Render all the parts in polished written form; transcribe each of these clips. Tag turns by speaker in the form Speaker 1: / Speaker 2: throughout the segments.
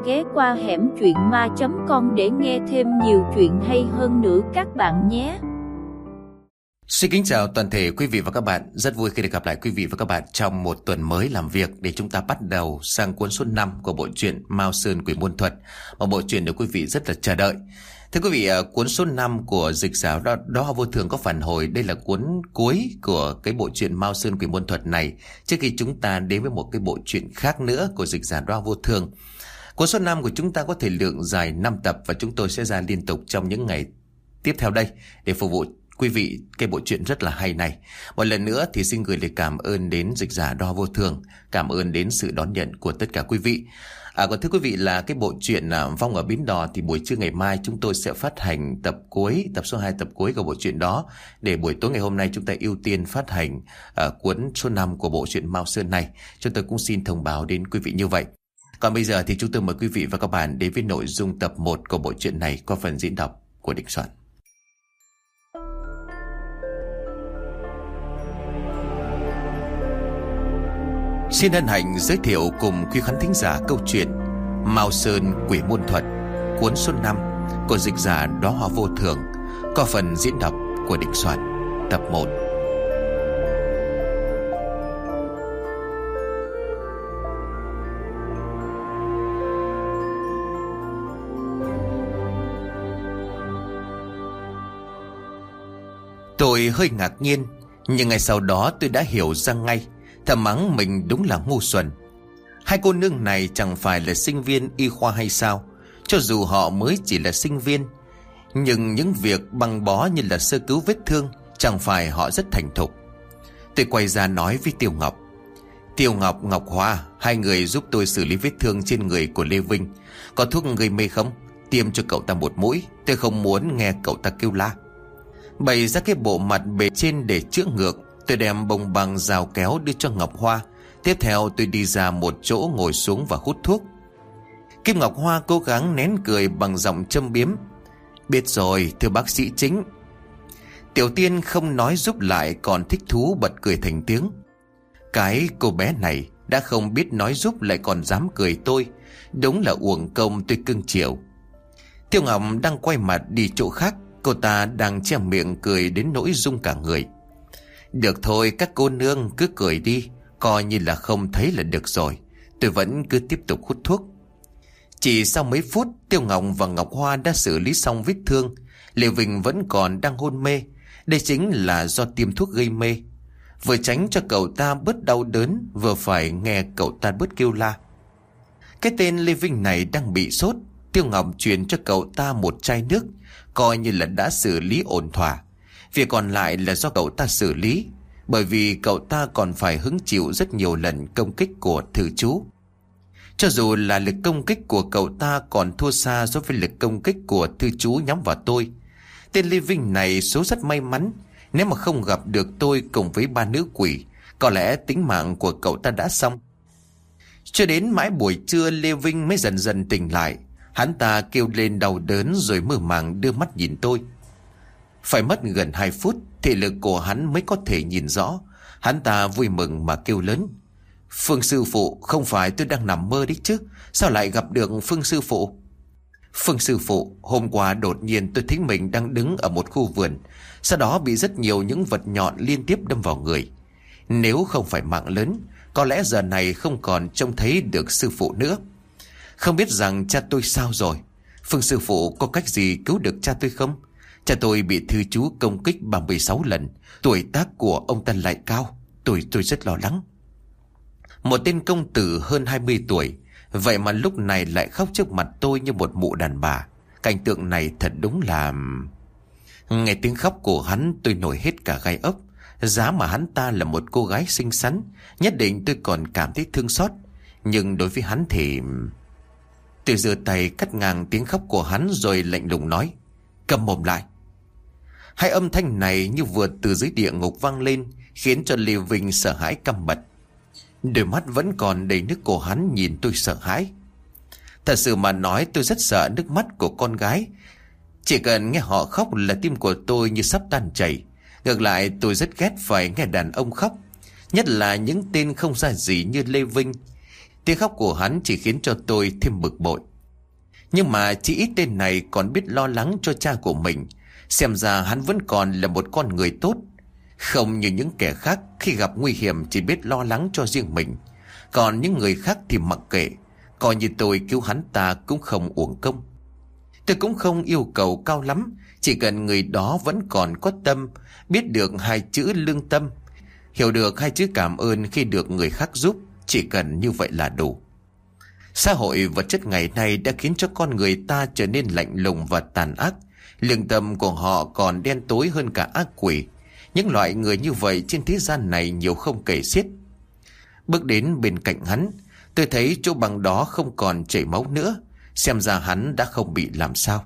Speaker 1: ghé qua hẻm truyện ma.com để nghe thêm nhiều chuyện hay hơn nữa các bạn nhé.
Speaker 2: Xin kính chào toàn thể quý vị và các bạn. Rất vui khi được gặp lại quý vị và các bạn trong một tuần mới làm việc để chúng ta bắt đầu sang cuốn số 5 của bộ truyện Mao Sơn Quỷ Môn Thuật, một bộ truyện được quý vị rất là chờ đợi. Thưa quý vị, cuốn số 5 của dịch giả Đó Vô Thường có phản hồi. Đây là cuốn cuối của cái bộ truyện Mao Sơn Quỷ Môn Thuật này, trước khi chúng ta đến với một cái bộ truyện khác nữa của dịch giả Đó Vô Thường. Cuốn số 5 của chúng ta có thể lượng dài 5 tập và chúng tôi sẽ ra liên tục trong những ngày tiếp theo đây để phục vụ quý vị cái bộ truyện rất là hay này. Một lần nữa thì xin gửi lời cảm ơn đến dịch giả Đó Vô Thường, cảm ơn đến sự đón nhận của tất cả quý vị. Còn thưa quý vị là cái bộ truyện Vong ở Bến Đò thì buổi trưa ngày mai chúng tôi sẽ phát hành tập cuối, tập số 2 tập cuối của bộ truyện đó, để buổi tối ngày hôm nay chúng ta ưu tiên phát hành cuốn số 5 của bộ truyện Mao Sơn này. Chúng tôi cũng xin thông báo đến quý vị như vậy. Còn bây giờ thì chúng tôi mời quý vị và các bạn đến với nội dung tập 1 của bộ truyện này qua phần diễn đọc của Đình Soạn. Xin hân hạnh giới thiệu cùng quý khán thính giả câu chuyện Mao Sơn Quỷ Môn Thuật, cuốn số 5 của dịch giả Đó Vô Thường, có phần diễn đọc của Đình Soạn, tập 1. Tôi hơi ngạc nhiên, nhưng ngay sau đó tôi đã hiểu ra ngay. Thầm mắng mình đúng là ngu xuẩn. Hai cô nương này chẳng phải là sinh viên y khoa hay sao? Cho dù họ mới chỉ là sinh viên, nhưng những việc băng bó như là sơ cứu vết thương, chẳng phải họ rất thành thục. Tôi quay ra nói với Tiêu Ngọc: Tiêu Ngọc, Ngọc Hoa, hai người giúp tôi xử lý vết thương trên người của Lê Vinh. Có thuốc gây mê không? Tiêm cho cậu ta một mũi. Tôi không muốn nghe cậu ta kêu la. Bày ra cái bộ mặt bề trên để chữa ngược, tôi đem bông băng rào kéo đưa cho Ngọc Hoa. Tiếp theo tôi đi ra một chỗ ngồi xuống và hút thuốc. Kim Ngọc Hoa cố gắng nén cười bằng giọng châm biếm: Biết rồi, thưa bác sĩ Chính. Tiểu Tiên không nói giúp lại còn thích thú bật cười thành tiếng. Cái cô bé này đã không biết nói giúp lại còn dám cười tôi, đúng là uổng công tôi cưng chiều. Tiêu Ngọc đang quay mặt đi chỗ khác, cô ta đang che miệng cười đến nỗi rung cả người. Được thôi, các cô nương cứ cười đi, coi như là không thấy là được rồi. Tôi vẫn cứ tiếp tục hút thuốc. Chỉ sau mấy phút, Tiêu Ngọc và Ngọc Hoa đã xử lý xong vết thương. Lê Vinh vẫn còn đang hôn mê. Đây chính là do tiêm thuốc gây mê. Vừa tránh cho cậu ta bớt đau đớn, vừa phải nghe cậu ta bớt kêu la. Cái tên Lê Vinh này đang bị sốt. Tiêu Ngọc truyền cho cậu ta một chai nước, coi như là đã xử lý ổn thỏa. Việc còn lại là do cậu ta xử lý, bởi vì cậu ta còn phải hứng chịu rất nhiều lần công kích của thử chú. Cho dù là lực công kích của cậu ta còn thua xa so với lực công kích của thư chú nhắm vào tôi. Tên Lê Vinh này số rất may mắn. Nếu mà không gặp được tôi cùng với ba nữ quỷ, có lẽ tính mạng của cậu ta đã xong. Cho đến mãi buổi trưa, Lê Vinh mới dần dần tỉnh lại. Hắn ta kêu lên đau đớn rồi mơ màng đưa mắt nhìn tôi. Phải mất gần 2 phút, thể lực của hắn mới có thể nhìn rõ. Hắn ta vui mừng mà kêu lớn: Phương sư phụ, không phải tôi đang nằm mơ đấy chứ? Sao lại gặp được Phương sư phụ? Phương sư phụ, hôm qua đột nhiên tôi thấy mình đang đứng ở một khu vườn, sau đó bị rất nhiều những vật nhọn liên tiếp đâm vào người. Nếu không phải mạng lớn, có lẽ giờ này không còn trông thấy được sư phụ nữa. Không biết rằng cha tôi sao rồi? Phương sư phụ có cách gì cứu được cha tôi không? Cha tôi bị thư chú công kích 36 lần. Tuổi tác của ông ta lại cao. Tôi rất lo lắng. Một tên công tử hơn 20 tuổi, vậy mà lúc này lại khóc trước mặt tôi như một mụ đàn bà. Cảnh tượng này thật đúng là... Nghe tiếng khóc của hắn tôi nổi hết cả gai ốc. Giá mà hắn ta là một cô gái xinh xắn, nhất định tôi còn cảm thấy thương xót. Nhưng đối với hắn thì... Tôi giơ tay cắt ngang tiếng khóc của hắn rồi lạnh lùng nói: Câm mồm lại. Hai âm thanh này như vừa từ dưới địa ngục vang lên, khiến cho Lê Vinh sợ hãi căm bật. Đôi mắt vẫn còn đầy nước của hắn nhìn tôi sợ hãi. Thật sự mà nói, tôi rất sợ nước mắt của con gái. Chỉ cần nghe họ khóc là tim của tôi như sắp tan chảy. Ngược lại, tôi rất ghét phải nghe đàn ông khóc, nhất là những tên không ra gì như Lê Vinh. Tiếng khóc của hắn chỉ khiến cho tôi thêm bực bội. Nhưng mà chỉ ít tên này còn biết lo lắng cho cha của mình. Xem ra hắn vẫn còn là một con người tốt, không như những kẻ khác khi gặp nguy hiểm chỉ biết lo lắng cho riêng mình. Còn những người khác thì mặc kệ, coi như tôi cứu hắn ta cũng không uổng công. Tôi cũng không yêu cầu cao lắm, chỉ cần người đó vẫn còn có tâm, biết được hai chữ lương tâm, hiểu được hai chữ cảm ơn khi được người khác giúp. Chỉ cần như vậy là đủ. Xã hội vật chất ngày nay đã khiến cho con người ta trở nên lạnh lùng và tàn ác. Lương tâm của họ còn đen tối hơn cả ác quỷ. Những loại người như vậy trên thế gian này nhiều không kể xiết. Bước đến bên cạnh hắn, tôi thấy chỗ băng đó không còn chảy máu nữa. Xem ra hắn đã không bị làm sao.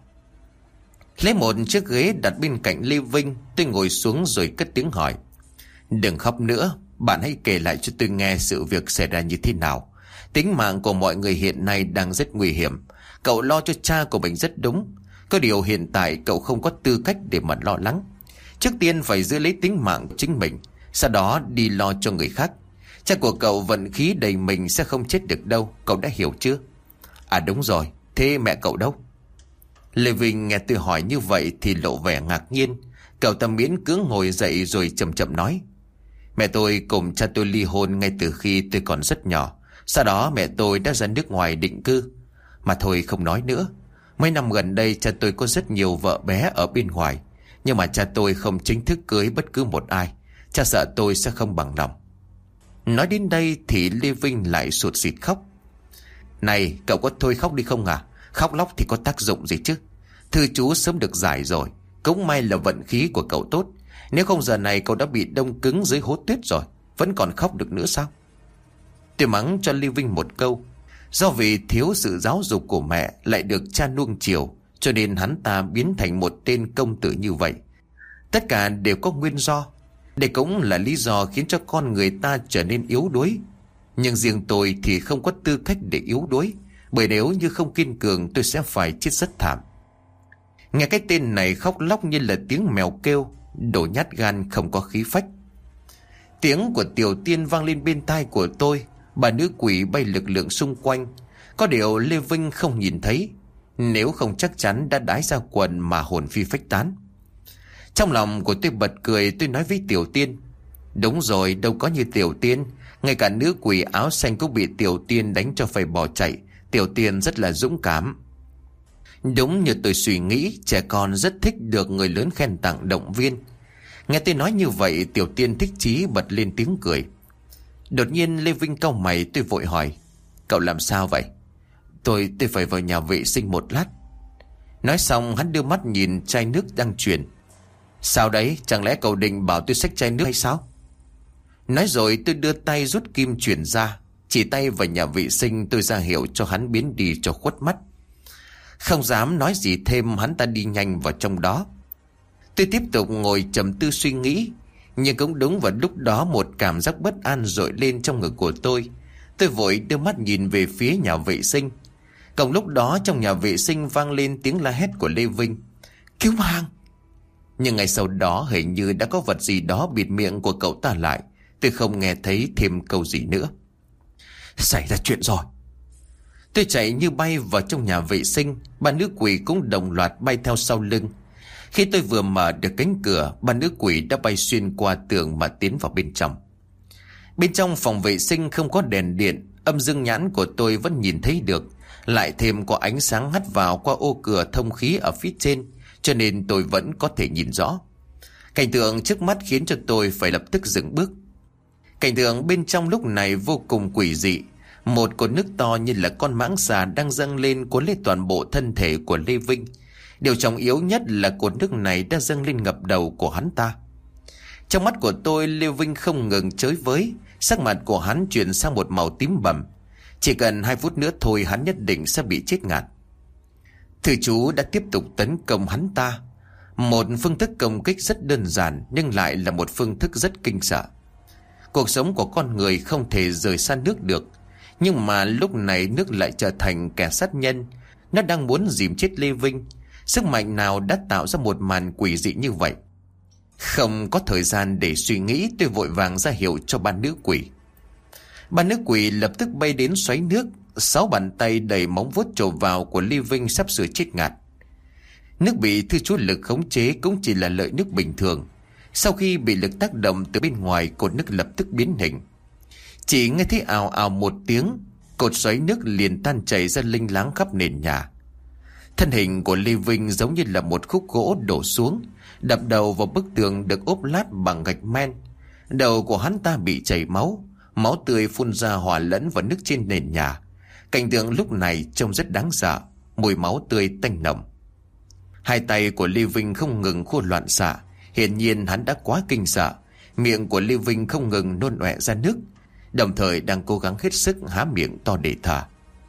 Speaker 2: Lấy một chiếc ghế đặt bên cạnh Lê Vinh, tôi ngồi xuống rồi cất tiếng hỏi: "Đừng khóc nữa, bạn hãy kể lại cho tôi nghe sự việc xảy ra như thế nào. Tính mạng của mọi người hiện nay đang rất nguy hiểm. Cậu lo cho cha của mình rất đúng. Có điều hiện tại cậu không có tư cách để mà lo lắng. Trước tiên phải giữ lấy tính mạng của chính mình, sau đó đi lo cho người khác. Cha của cậu vận khí đầy mình sẽ không chết được đâu, cậu đã hiểu chưa?" "À đúng rồi, thế mẹ cậu đâu?" Lê Vinh nghe tôi hỏi như vậy thì lộ vẻ ngạc nhiên. Cậu ta miễn cưỡng ngồi dậy rồi chậm chậm nói: "Mẹ tôi cùng cha tôi ly hôn ngay từ khi tôi còn rất nhỏ. Sau đó mẹ tôi đã ra nước ngoài định cư. Mà thôi không nói nữa. Mấy năm gần đây cha tôi có rất nhiều vợ bé ở bên ngoài. Nhưng mà cha tôi không chính thức cưới bất cứ một ai. Cha sợ tôi sẽ không bằng lòng." Nói đến đây thì Lê Vinh lại sụt sịt khóc. "Này, cậu có thôi khóc đi không à? Khóc lóc thì có tác dụng gì chứ? Thư chú sớm được giải rồi. Cũng may là vận khí của cậu tốt. Nếu không giờ này cậu đã bị đông cứng dưới hố tuyết rồi. Vẫn còn khóc được nữa sao?" Tôi mắng cho Lê Vinh một câu. Do vì thiếu sự giáo dục của mẹ lại được cha nuông chiều, cho nên hắn ta biến thành một tên công tử như vậy. Tất cả đều có nguyên do. Đây cũng là lý do khiến cho con người ta trở nên yếu đuối. Nhưng riêng tôi thì không có tư cách để yếu đuối, bởi nếu như không kiên cường tôi sẽ phải chết rất thảm. Nghe cái tên này khóc lóc như là tiếng mèo kêu, đồ nhát gan không có khí phách. Tiếng của Tiểu Tiên vang lên bên tai của tôi. Bà nữ quỷ bay lực lượng xung quanh. Có điều Lê Vinh không nhìn thấy, nếu không chắc chắn đã đái ra quần mà hồn phi phách tán. Trong lòng của tôi bật cười, tôi nói với Tiểu Tiên: "Đúng rồi, đâu có như Tiểu Tiên. Ngay cả nữ quỷ áo xanh cũng bị Tiểu Tiên đánh cho phải bỏ chạy. Tiểu Tiên rất là dũng cảm." Đúng như tôi suy nghĩ, trẻ con rất thích được người lớn khen tặng động viên. Nghe tôi nói như vậy, Tiểu Tiên thích chí bật lên tiếng cười. Đột nhiên Lê Vinh cau mày, tôi vội hỏi: "Cậu làm sao vậy?" Tôi phải vào nhà vệ sinh một lát." Nói xong hắn đưa mắt nhìn chai nước đang chuyển. "Sao đấy, chẳng lẽ cậu định bảo tôi xách chai nước hay sao?" Nói rồi tôi đưa tay rút kim chuyển ra, chỉ tay vào nhà vệ sinh. Tôi ra hiệu cho hắn biến đi cho khuất mắt. Không dám nói gì thêm, hắn ta đi nhanh vào trong đó. Tôi tiếp tục ngồi trầm tư suy nghĩ. Nhưng cũng đúng vào lúc đó một cảm giác bất an dội lên trong ngực của tôi. Tôi vội đưa mắt nhìn về phía nhà vệ sinh. Cùng lúc đó trong nhà vệ sinh vang lên tiếng la hét của Lê Vinh: "Cứu mạng!" Nhưng ngay sau đó hình như đã có vật gì đó bịt miệng của cậu ta lại. Tôi không nghe thấy thêm câu gì nữa. Xảy ra chuyện rồi. Tôi chạy như bay vào trong nhà vệ sinh. Ba nữ quỷ cũng đồng loạt bay theo sau lưng. Khi tôi vừa mở được cánh cửa, ba nữ quỷ đã bay xuyên qua tường mà tiến vào bên trong. Bên trong phòng vệ sinh không có đèn điện, âm dương nhãn của tôi vẫn nhìn thấy được. Lại thêm có ánh sáng hắt vào qua ô cửa thông khí ở phía trên, cho nên tôi vẫn có thể nhìn rõ. Cảnh tượng trước mắt khiến cho tôi phải lập tức dừng bước. Cảnh tượng bên trong lúc này vô cùng quỷ dị. Một cột nước to như là con mãng xà đang dâng lên cuốn lấy toàn bộ thân thể của Lê Vinh. Điều trọng yếu nhất là cột nước này đã dâng lên ngập đầu của hắn ta. Trong mắt của tôi, Lê Vinh không ngừng chới với. Sắc mặt của hắn chuyển sang một màu tím bầm. Chỉ cần 2 phút nữa thôi hắn nhất định sẽ bị chết ngạt. Thử chú đã tiếp tục tấn công hắn ta. Một phương thức công kích rất đơn giản, nhưng lại là một phương thức rất kinh sợ. Cuộc sống của con người không thể rời xa nước được. Nhưng mà lúc này nước lại trở thành kẻ sát nhân. Nó đang muốn dìm chết Lê Vinh. Sức mạnh nào đã tạo ra một màn quỷ dị như vậy? Không có thời gian để suy nghĩ, tôi vội vàng ra hiệu cho ba nữ quỷ. Ba nữ quỷ lập tức bay đến xoáy nước. 6 bàn tay đầy móng vuốt chộp vào của Lê Vinh sắp sửa chết ngạt. Nước bị thư chú lực khống chế cũng chỉ là lợi nước bình thường. Sau khi bị lực tác động từ bên ngoài, cột nước lập tức biến hình. Chỉ nghe thấy ào ào một tiếng, cột xoáy nước liền tan chảy ra linh láng khắp nền nhà. Thân hình của Lê Vinh giống như là một khúc gỗ đổ xuống, đập đầu vào bức tường được ốp lát bằng gạch men. Đầu của hắn ta bị chảy máu, máu tươi phun ra hòa lẫn vào nước trên nền nhà. Cảnh tượng lúc này trông rất đáng sợ, mùi máu tươi tanh nồng. Hai tay của Lê Vinh không ngừng khô loạn xạ, hiển nhiên hắn đã quá kinh sợ. Miệng của Lê Vinh không ngừng nôn ọe ra nước, đồng thời đang cố gắng hết sức há miệng to để thở.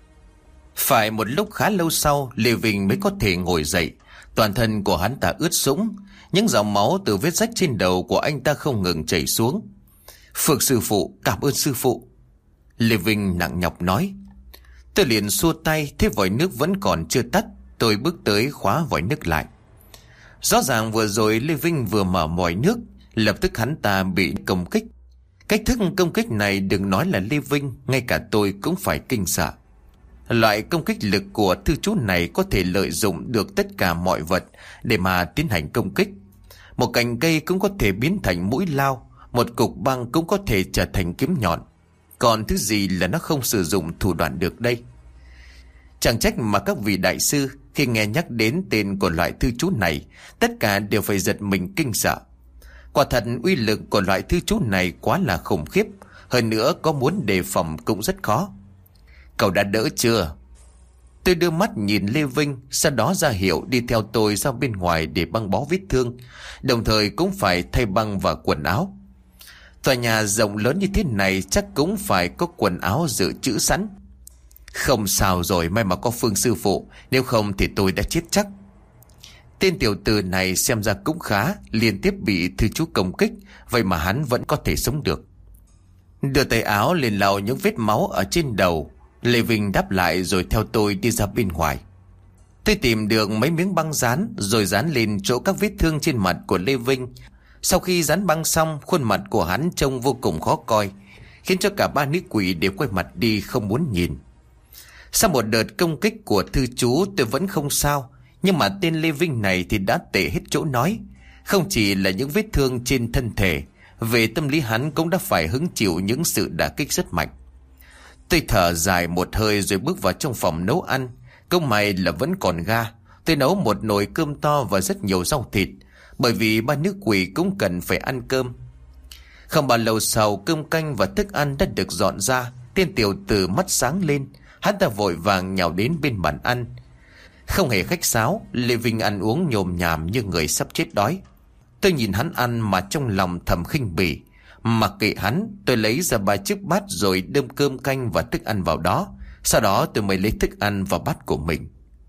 Speaker 2: Phải một lúc khá lâu sau, Lê Vinh mới có thể ngồi dậy. Toàn thân của hắn ta ướt sũng, những dòng máu từ vết rách trên đầu của anh ta không ngừng chảy xuống. Phượng sư phụ, cảm ơn sư phụ. Lê Vinh nặng nhọc nói. Tôi liền xua tay, thấy vòi nước vẫn còn chưa tắt. Tôi bước tới khóa vòi nước lại. Rõ ràng vừa rồi Lê Vinh vừa mở vòi nước, lập tức hắn ta bị công kích. Cách thức công kích này đừng nói là Lê Vinh, ngay cả tôi cũng phải kinh sợ. Loại công kích lực của thư chú này có thể lợi dụng được tất cả mọi vật để mà tiến hành công kích. Một cành cây cũng có thể biến thành mũi lao, một cục băng cũng có thể trở thành kiếm nhọn. Còn thứ gì là nó không sử dụng thủ đoạn được đây? Chẳng trách mà các vị đại sư khi nghe nhắc đến tên của loại thư chú này, tất cả đều phải giật mình kinh sợ. Quả thật uy lực của loại thư chú này quá là khủng khiếp, hơn nữa có muốn đề phòng cũng rất khó. Cậu đã đỡ chưa? Tôi đưa mắt nhìn Lê Vinh, sau đó ra hiệu đi theo tôi ra bên ngoài để băng bó vết thương, đồng thời cũng phải thay băng và quần áo. Tòa nhà rộng lớn như thế này chắc cũng phải có quần áo dự trữ sẵn. Không sao rồi, may mà có Phương sư phụ, nếu không thì tôi đã chết chắc. Tên tiểu tử này xem ra cũng khá, liên tiếp bị thư chú công kích, vậy mà hắn vẫn có thể sống được. Đưa tay áo lên lau những vết máu ở trên đầu, Lê Vinh đáp lại rồi theo tôi đi ra bên ngoài. Tôi tìm được mấy miếng băng dán rồi dán lên chỗ các vết thương trên mặt của Lê Vinh. Sau khi dán băng xong, khuôn mặt của hắn trông vô cùng khó coi, khiến cho cả ba nữ quỷ đều quay mặt đi không muốn nhìn. Sau một đợt công kích của thư chú tôi vẫn không sao, nhưng mà tên Lê Vinh này thì đã tệ hết chỗ nói. Không chỉ là những vết thương trên thân thể, về tâm lý hắn cũng đã phải hứng chịu những sự đả kích rất mạnh. Tôi thở dài một hơi rồi bước vào trong phòng nấu ăn. Công may là vẫn còn ga. Tôi nấu một nồi cơm to và rất nhiều rau thịt, bởi vì ba nữ quỷ cũng cần phải ăn cơm. Không bao lâu sau, cơm canh và thức ăn đã được dọn ra. Tên tiểu tử mắt sáng lên, hắn ta vội vàng nhào đến bên bàn ăn. Không hề khách sáo, Lê Vinh ăn uống nhồm nhàm như người sắp chết đói. Tôi nhìn hắn ăn mà trong lòng thầm khinh bỉ. Mặc kệ hắn, tôi lấy ra 3 chiếc bát rồi đơm cơm canh và thức ăn vào đó. Sau đó tôi mới lấy thức ăn vào bát của mình.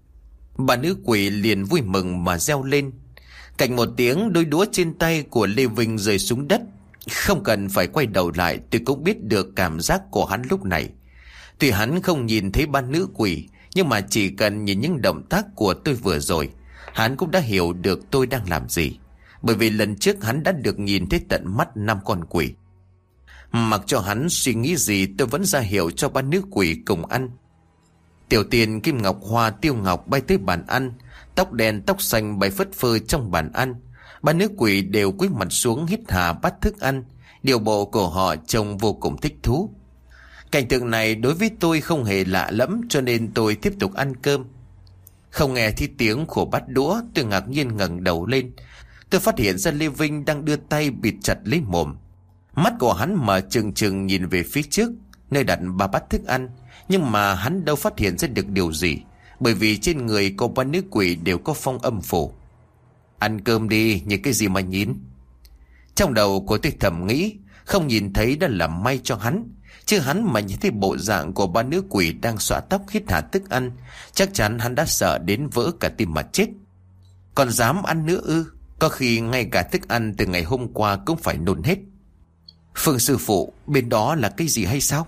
Speaker 2: Bà nữ quỷ liền vui mừng mà reo lên. Cạnh một tiếng, đôi đũa trên tay của Lê Vinh rơi xuống đất. Không cần phải quay đầu lại, tôi cũng biết được cảm giác của hắn lúc này. Tuy hắn không nhìn thấy ba nữ quỷ, nhưng mà chỉ cần nhìn những động tác của tôi vừa rồi, hắn cũng đã hiểu được tôi đang làm gì. Bởi vì lần trước hắn đã được nhìn thấy tận mắt 5 con quỷ. Mặc cho hắn suy nghĩ gì, tôi vẫn ra hiệu cho ba nữ quỷ cùng ăn. Tiểu Tiền, Kim Ngọc Hoa, Tiêu Ngọc bay tới bàn ăn, tóc đen tóc xanh bay phất phơ trong bàn ăn. Ba nữ quỷ đều cúi mặt xuống hít hà bát thức ăn, điều bộ của họ trông vô cùng thích thú. Cảnh tượng này đối với tôi không hề lạ lẫm, cho nên tôi tiếp tục ăn cơm. Không nghe thấy tiếng của bát đũa, tôi ngạc nhiên ngẩng đầu lên. Tôi phát hiện ra Lê Vinh đang đưa tay bịt chặt lấy mồm. Mắt của hắn mở trừng trừng nhìn về phía trước, nơi đặt 3 bát thức ăn. Nhưng mà hắn đâu phát hiện ra được điều gì, bởi vì trên người của ba nữ quỷ đều có phong âm phủ. Ăn cơm đi, nhìn cái gì mà nhìn? Trong đầu của tôi thầm nghĩ, không nhìn thấy đã là may cho hắn. Chứ hắn mà nhìn thấy bộ dạng của ba nữ quỷ đang xõa tóc hít hà thức ăn, chắc chắn hắn đã sợ đến vỡ cả tim mà chết. Còn dám ăn nữa ư? Có khi ngay cả thức ăn từ ngày hôm qua cũng phải nôn hết. Phương sư phụ, bên đó là cái gì hay sao?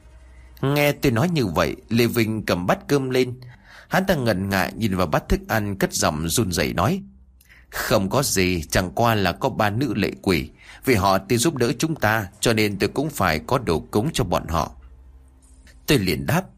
Speaker 2: Nghe tôi nói như vậy, Lê Vinh cầm bát cơm lên. Hắn ta ngần ngại nhìn vào bát thức ăn, cất giọng run rẩy nói: Không có gì, chẳng qua là có 3 nữ lệ quỷ. Vì họ tìm giúp đỡ chúng ta, cho nên tôi cũng phải có đồ cúng cho bọn họ. Tôi liền đáp: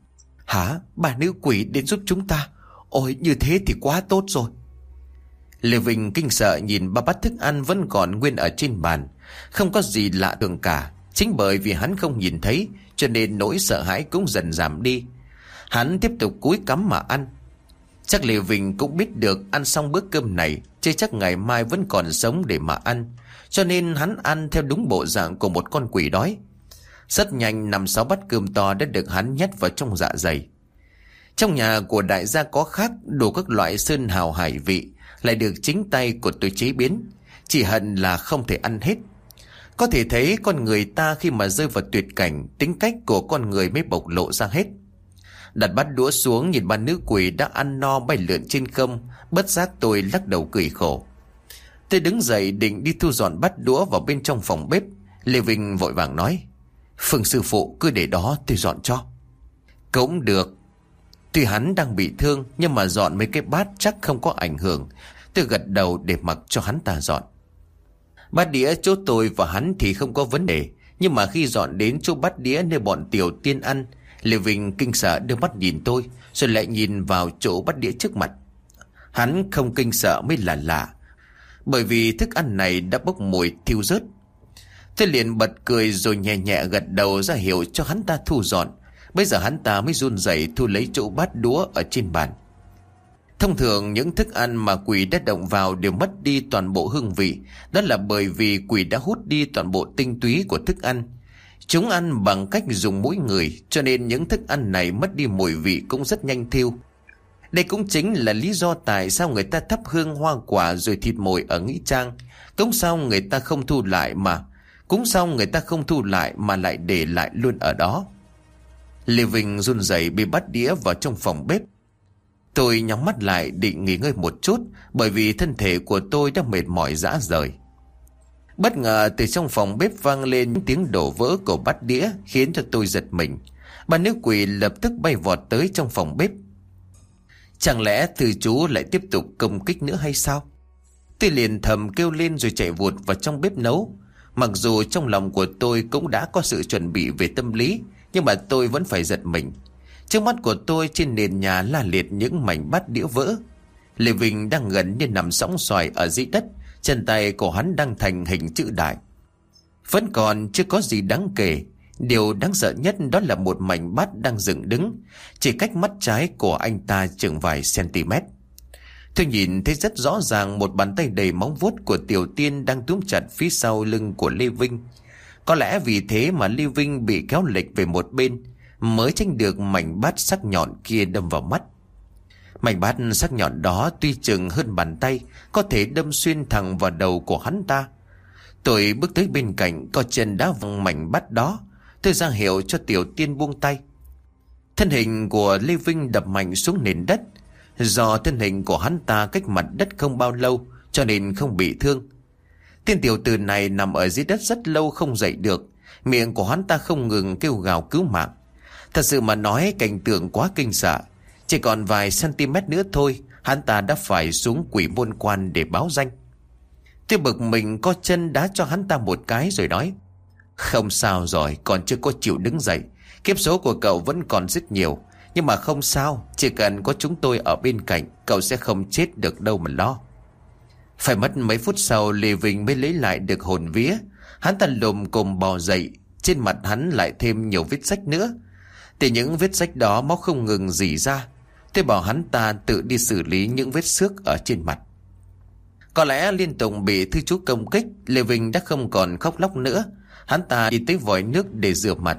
Speaker 2: Hả? Bà nữ quỷ đến giúp chúng ta? Ôi, như thế thì quá tốt rồi. Lê Vinh kinh sợ nhìn ba bát thức ăn vẫn còn nguyên ở trên bàn. Không có gì lạ thường cả. Chính bởi vì hắn không nhìn thấy, cho nên nỗi sợ hãi cũng dần giảm đi. Hắn tiếp tục cúi cắm mà ăn. Chắc Lê Vinh cũng biết được ăn xong bữa cơm này, chứ chắc ngày mai vẫn còn sống để mà ăn. Cho nên hắn ăn theo đúng bộ dạng của một con quỷ đói. Rất nhanh 5-6 bát cơm to đã được hắn nhét vào trong dạ dày. Trong nhà của đại gia có khác, đủ các loại sơn hào hải vị, lại được chính tay của tôi chế biến. Chỉ hận là không thể ăn hết. Có thể thấy con người ta khi mà rơi vào tuyệt cảnh, tính cách của con người mới bộc lộ ra hết. Đặt bát đũa xuống nhìn ba nữ quỷ đã ăn no bay lượn trên không, bất giác tôi lắc đầu cười khổ. Tôi đứng dậy định đi thu dọn bát đũa vào bên trong phòng bếp. Lê Vinh vội vàng nói: Phương sư phụ cứ để đó tôi dọn cho. Cũng được. Tuy hắn đang bị thương, nhưng mà dọn mấy cái bát chắc không có ảnh hưởng. Tôi gật đầu để mặc cho hắn ta dọn. Bát đĩa chỗ tôi và hắn thì không có vấn đề, nhưng mà khi dọn đến chỗ bát đĩa nơi bọn Tiểu Tiên ăn, Lê Vinh kinh sợ đưa mắt nhìn tôi, rồi lại nhìn vào chỗ bát đĩa trước mặt. Hắn không kinh sợ mới là lạ, bởi vì thức ăn này đã bốc mùi thiêu rớt. Tôi liền bật cười rồi nhẹ nhẹ gật đầu ra hiệu cho hắn ta thu dọn. Bây giờ hắn ta mới run rẩy thu lấy chỗ bát đũa ở trên bàn. Thông thường những thức ăn mà quỷ đã động vào đều mất đi toàn bộ hương vị. Đó là bởi vì quỷ đã hút đi toàn bộ tinh túy của thức ăn. Chúng ăn bằng cách dùng mũi người, cho nên những thức ăn này mất đi mùi vị cũng rất nhanh thiêu. Đây cũng chính là lý do tại sao người ta thắp hương hoa quả rồi thịt mồi ở nghĩa trang. Cúng xong người ta không thu lại mà lại để lại luôn ở đó. Lê Vinh run rẩy bị bắt đĩa vào trong phòng bếp. Tôi nhắm mắt lại định nghỉ ngơi một chút, bởi vì thân thể của tôi đã mệt mỏi rã rời. Bất ngờ từ trong phòng bếp vang lên những tiếng đổ vỡ của bát đĩa, khiến cho tôi giật mình. Ba nữ quỷ lập tức bay vọt tới trong phòng bếp. Chẳng lẽ thư chú lại tiếp tục công kích nữa hay sao? Tôi liền thầm kêu lên rồi chạy vụt vào trong bếp nấu. Mặc dù trong lòng của tôi cũng đã có sự chuẩn bị về tâm lý, nhưng mà tôi vẫn phải giật mình. Trước mắt của tôi trên nền nhà la liệt những mảnh bát đĩa vỡ. Lê Vinh đang gần như nằm sõng xoài ở dưới đất, chân tay của hắn đang thành hình chữ đại. Vẫn còn chưa có gì đáng kể. Điều đáng sợ nhất đó là một mảnh bát đang dựng đứng, chỉ cách mắt trái của anh ta chừng vài cm. Tôi nhìn thấy rất rõ ràng một bàn tay đầy móng vuốt của Tiểu Tiên đang túm chặt phía sau lưng của Lê Vinh. Có lẽ vì thế mà Lê Vinh bị kéo lệch về một bên, mới tránh được mảnh bát sắc nhọn kia đâm vào mắt. Mảnh bát sắc nhọn đó tuy chừng hơn bàn tay, có thể đâm xuyên thẳng vào đầu của hắn ta. Tôi bước tới bên cạnh, có chân đá văng mảnh bát đó. Tôi ra hiệu cho Tiểu Tiên buông tay. Thân hình của Lê Vinh đập mạnh xuống nền đất. Do thân hình của hắn ta cách mặt đất không bao lâu, cho nên không bị thương. Tên tiểu tử này nằm ở dưới đất rất lâu không dậy được. Miệng của hắn ta không ngừng kêu gào cứu mạng. Thật sự mà nói, cảnh tượng quá kinh sợ. Chỉ còn vài cm nữa thôi, hắn ta đã phải xuống Quỷ Môn Quan để báo danh. Tôi bực mình co chân đá cho hắn ta một cái rồi nói: Không sao rồi, còn chưa có chịu đứng dậy. Kiếp số của cậu vẫn còn rất nhiều, nhưng mà không sao, chỉ cần có chúng tôi ở bên cạnh, cậu sẽ không chết được đâu mà lo. Phải mất mấy phút sau, Lê Vinh mới lấy lại được hồn vía. Hắn ta lồm cồm bò dậy, trên mặt hắn lại thêm nhiều vết rách nữa. Từ những vết rách đó máu không ngừng rỉ ra. Tôi bảo hắn ta tự đi xử lý những vết xước ở trên mặt. Có lẽ liên tục bị thư chú công kích, Lê Vinh đã không còn khóc lóc nữa. Hắn ta đi tới vòi nước để rửa mặt.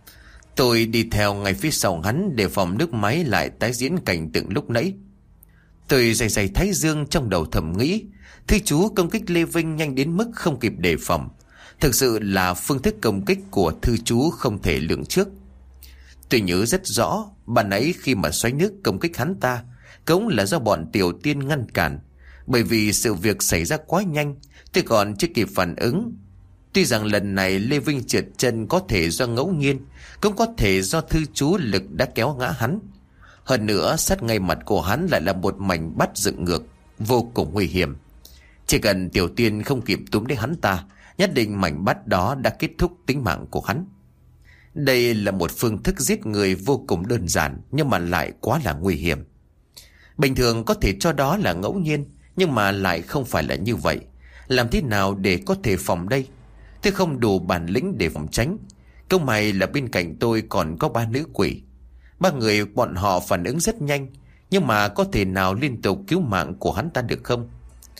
Speaker 2: Tôi đi theo ngay phía sau hắn để phòng nước máy lại tái diễn cảnh tượng lúc nãy. Tôi day day thái dương trong đầu thầm nghĩ, thư chú công kích Lê Vinh nhanh đến mức không kịp đề phòng. Thực sự là phương thức công kích của thư chú không thể lường trước. Tôi nhớ rất rõ, ban nãy khi mà xoáy nước công kích hắn ta, cũng là do bọn Tiểu Tiên ngăn cản. Bởi vì sự việc xảy ra quá nhanh, tôi còn chưa kịp phản ứng. Tuy rằng lần này Lê Vinh trượt chân có thể do ngẫu nhiên, cũng có thể do thư chú lực đã kéo ngã hắn. Hơn nữa, sát ngay mặt của hắn lại là một mảnh bát dựng ngược, vô cùng nguy hiểm. Chỉ cần Tiểu Tiên không kịp túm lấy hắn ta, nhất định mảnh bát đó đã kết thúc tính mạng của hắn. Đây là một phương thức giết người vô cùng đơn giản, nhưng mà lại quá là nguy hiểm. Bình thường có thể cho đó là ngẫu nhiên, nhưng mà lại không phải là như vậy. Làm thế nào để có thể phòng đây? Tôi không đủ bản lĩnh để phòng tránh. Câu may là bên cạnh tôi còn có 3 nữ quỷ. 3 người bọn họ phản ứng rất nhanh, nhưng mà có thể nào liên tục cứu mạng của hắn ta được không?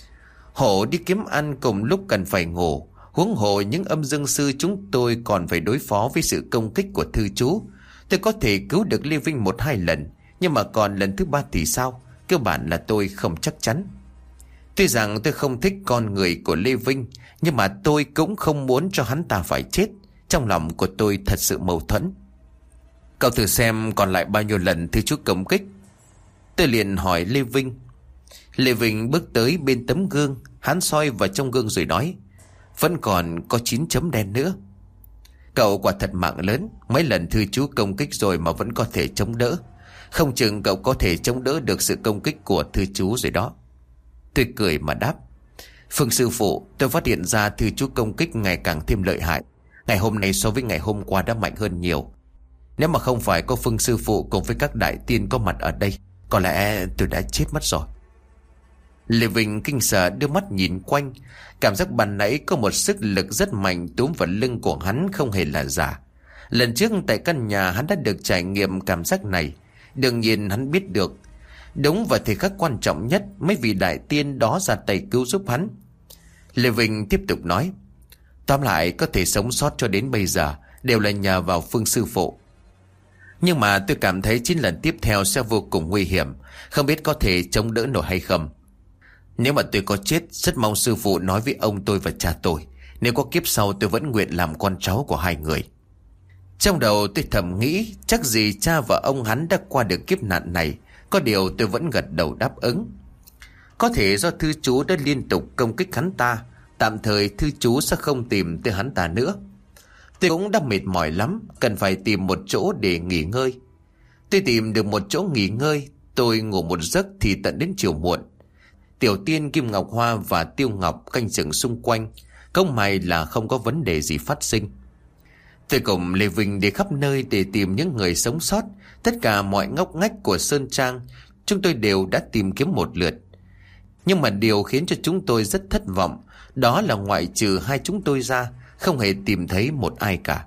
Speaker 2: Hổ đi kiếm ăn cùng lúc cần phải ngủ, huống hồ những âm dương sư chúng tôi còn phải đối phó với sự công kích của thư chú. Tôi có thể cứu được Lê Vinh 1-2 lần, nhưng mà còn lần thứ 3 thì sao? Cơ bản là tôi không chắc chắn. Tuy rằng tôi không thích con người của Lê Vinh, nhưng mà tôi cũng không muốn cho hắn ta phải chết. Trong lòng của tôi thật sự mâu thuẫn. Cậu thử xem còn lại bao nhiêu lần thư chú công kích. Tôi liền hỏi Lê Vinh. Lê Vinh bước tới bên tấm gương, hắn soi vào trong gương rồi nói: vẫn còn có 9 chấm đen nữa. Cậu quả thật mạng lớn, mấy lần thư chú công kích rồi mà vẫn có thể chống đỡ. Không chừng cậu có thể chống đỡ được sự công kích của thư chú rồi đó. Tôi cười mà đáp: Phương sư phụ, tôi phát hiện ra thư chú công kích ngày càng thêm lợi hại. Ngày hôm nay so với ngày hôm qua đã mạnh hơn nhiều. Nếu mà không phải có Phương sư phụ cùng với các đại tiên có mặt ở đây, có lẽ tôi đã chết mất rồi. Lê Vinh kinh sợ đưa mắt nhìn quanh. Cảm giác ban nãy có một sức lực rất mạnh túm vào lưng của hắn không hề là giả. Lần trước tại căn nhà hắn đã được trải nghiệm cảm giác này. Đương nhiên hắn biết được. Đúng vào thời khắc quan trọng nhất, mấy vị đại tiên đó ra tay cứu giúp hắn. Lê Vinh tiếp tục nói: tóm lại có thể sống sót cho đến bây giờ đều là nhờ vào Phương sư phụ. Nhưng mà tôi cảm thấy 9 lần tiếp theo sẽ vô cùng nguy hiểm, không biết có thể chống đỡ nổi hay không. Nếu mà tôi có chết, rất mong sư phụ nói với ông tôi và cha tôi, nếu có kiếp sau tôi vẫn nguyện làm con cháu của hai người. Trong đầu tôi thầm nghĩ chắc gì cha và ông hắn đã qua được kiếp nạn này. Có điều tôi vẫn gật đầu đáp ứng. Có thể do thư chú đã liên tục công kích hắn ta, tạm thời thư chú sẽ không tìm tới hắn ta nữa. Tôi cũng đã mệt mỏi lắm, cần phải tìm một chỗ để nghỉ ngơi. Tôi tìm được một chỗ nghỉ ngơi, tôi ngủ một giấc thì tận đến chiều muộn. Tiểu Tiên, Kim Ngọc Hoa và Tiêu Ngọc canh chừng xung quanh, không may là không có vấn đề gì phát sinh. Tôi cùng Lê Vinh đi khắp nơi để tìm những người sống sót. Tất cả mọi ngóc ngách của Sơn Trang chúng tôi đều đã tìm kiếm một lượt. Nhưng mà điều khiến cho chúng tôi rất thất vọng, đó là ngoại trừ hai chúng tôi ra, không hề tìm thấy một ai cả.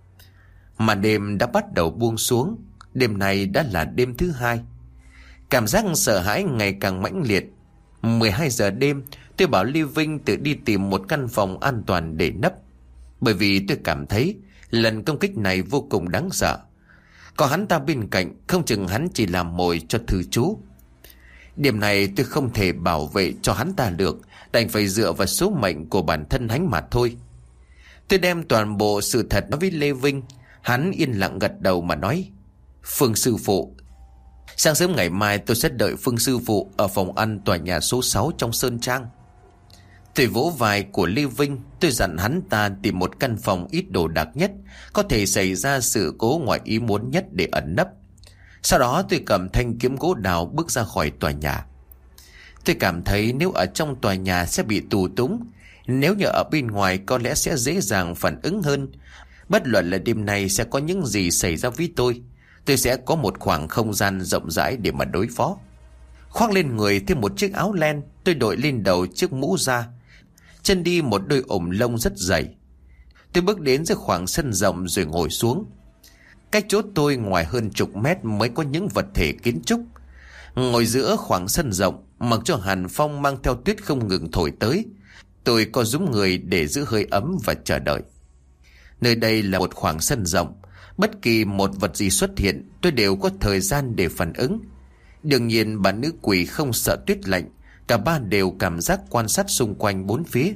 Speaker 2: Mà đêm đã bắt đầu buông xuống. Đêm này đã là đêm thứ 2. Cảm giác sợ hãi ngày càng mãnh liệt. 12 giờ đêm, tôi bảo Lê Vinh tự đi tìm một căn phòng an toàn để nấp. Bởi vì tôi cảm thấy lần công kích này vô cùng đáng sợ. Có hắn ta bên cạnh, không chừng hắn chỉ làm mồi cho thư chú. Điểm này tôi không thể bảo vệ cho hắn ta được, đành phải dựa vào số mệnh của bản thân hắn mà thôi. Tôi đem toàn bộ sự thật nói với Lê Vinh. Hắn yên lặng gật đầu mà nói: Phương sư phụ, sáng sớm ngày mai tôi sẽ đợi Phương sư phụ ở phòng ăn tòa nhà số 6 trong Sơn Trang. Tôi vỗ vai của Lê Vinh. Tôi dặn hắn ta tìm một căn phòng ít đồ đạc nhất, có thể xảy ra sự cố ngoài ý muốn nhất để ẩn nấp. Sau đó tôi cầm thanh kiếm gỗ đào bước ra khỏi tòa nhà. Tôi cảm thấy nếu ở trong tòa nhà sẽ bị tù túng, nếu như ở bên ngoài có lẽ sẽ dễ dàng phản ứng hơn. Bất luận là đêm nay sẽ có những gì xảy ra với tôi sẽ có một khoảng không gian rộng rãi để mà đối phó. Khoác lên người thêm một chiếc áo len, tôi đội lên đầu chiếc mũ da, chân đi một đôi ủng lông rất dày. Tôi bước đến giữa khoảng sân rộng rồi ngồi xuống. Cách chỗ tôi ngoài hơn chục mét mới có những vật thể kiến trúc. Ngồi giữa khoảng sân rộng, mặc cho hàn phong mang theo tuyết không ngừng thổi tới, tôi co rúm người để giữ hơi ấm và chờ đợi. Nơi đây là một khoảng sân rộng, bất kỳ một vật gì xuất hiện tôi đều có thời gian để phản ứng. Đương nhiên bà nữ quỷ không sợ tuyết lạnh, cả ba đều cảm giác quan sát xung quanh bốn phía.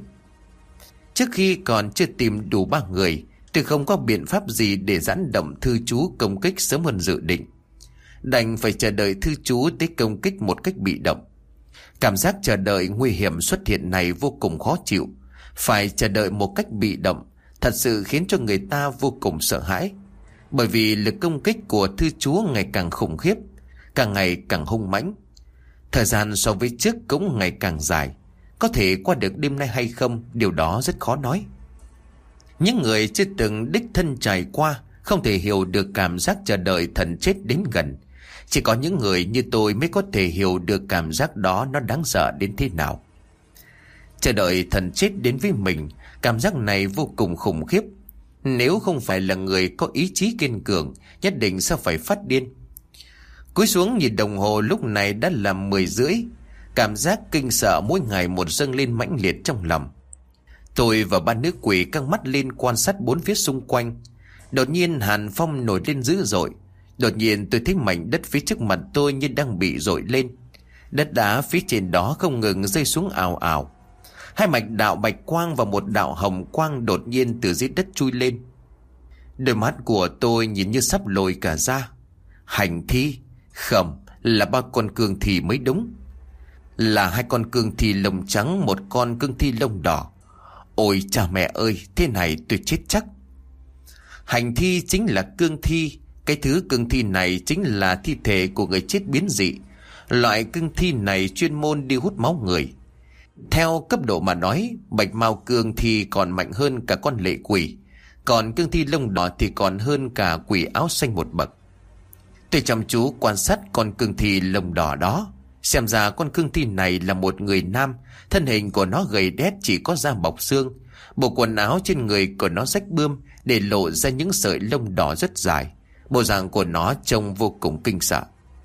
Speaker 2: Trước khi còn chưa tìm đủ 3 người, tôi không có biện pháp gì để giãn động thư chú công kích sớm hơn dự định. Đành phải chờ đợi thư chú tới công kích một cách bị động. Cảm giác chờ đợi nguy hiểm xuất hiện này vô cùng khó chịu. Phải chờ đợi một cách bị động thật sự khiến cho người ta vô cùng sợ hãi. Bởi vì lực công kích của thư chú ngày càng khủng khiếp, càng ngày càng hung mãnh. Thời gian so với trước cũng ngày càng dài. Có thể qua được đêm nay hay không, điều đó rất khó nói. Những người chưa từng đích thân trải qua không thể hiểu được cảm giác chờ đợi thần chết đến gần. Chỉ có những người như tôi mới có thể hiểu được cảm giác đó nó đáng sợ đến thế nào. Chờ đợi thần chết đến với mình, cảm giác này vô cùng khủng khiếp. Nếu không phải là người có ý chí kiên cường, nhất định sẽ phải phát điên. Cúi xuống nhìn đồng hồ, lúc này đã là 10:30. Cảm giác kinh sợ mỗi ngày một dâng lên mãnh liệt trong lòng. Tôi và ba nữ quỷ căng mắt lên quan sát bốn phía xung quanh. Đột nhiên hàn phong nổi lên dữ dội. Đột nhiên tôi thấy mảnh đất phía trước mặt tôi như đang bị dội lên. Đất đá phía trên đó không ngừng rơi xuống ào ào. Hai mạch đạo bạch quang và một đạo hồng quang đột nhiên từ dưới đất chui lên. Đôi mắt của tôi nhìn như sắp lồi cả ra. Hành thi? Không, là ba con cương thi mới đúng. Là hai con cương thi lông trắng, một con cương thi lông đỏ. Ôi cha mẹ ơi, thế này tôi chết chắc. Hành thi chính là cương thi. Cái thứ cương thi này chính là thi thể của người chết biến dị. Loại cương thi này chuyên môn đi hút máu người. Theo cấp độ mà nói, bạch mao cương thi còn mạnh hơn cả con lệ quỷ. Còn cương thi lông đỏ thì còn hơn cả quỷ áo xanh một bậc. Tôi chăm chú quan sát con cương thi lông đỏ đó. Xem ra con cương thi này là một người nam. Thân hình của nó gầy đét, chỉ có da bọc xương. Bộ quần áo trên người của nó rách bươm, để lộ ra những sợi lông đỏ rất dài. Bộ dạng của nó trông vô cùng kinh sợ.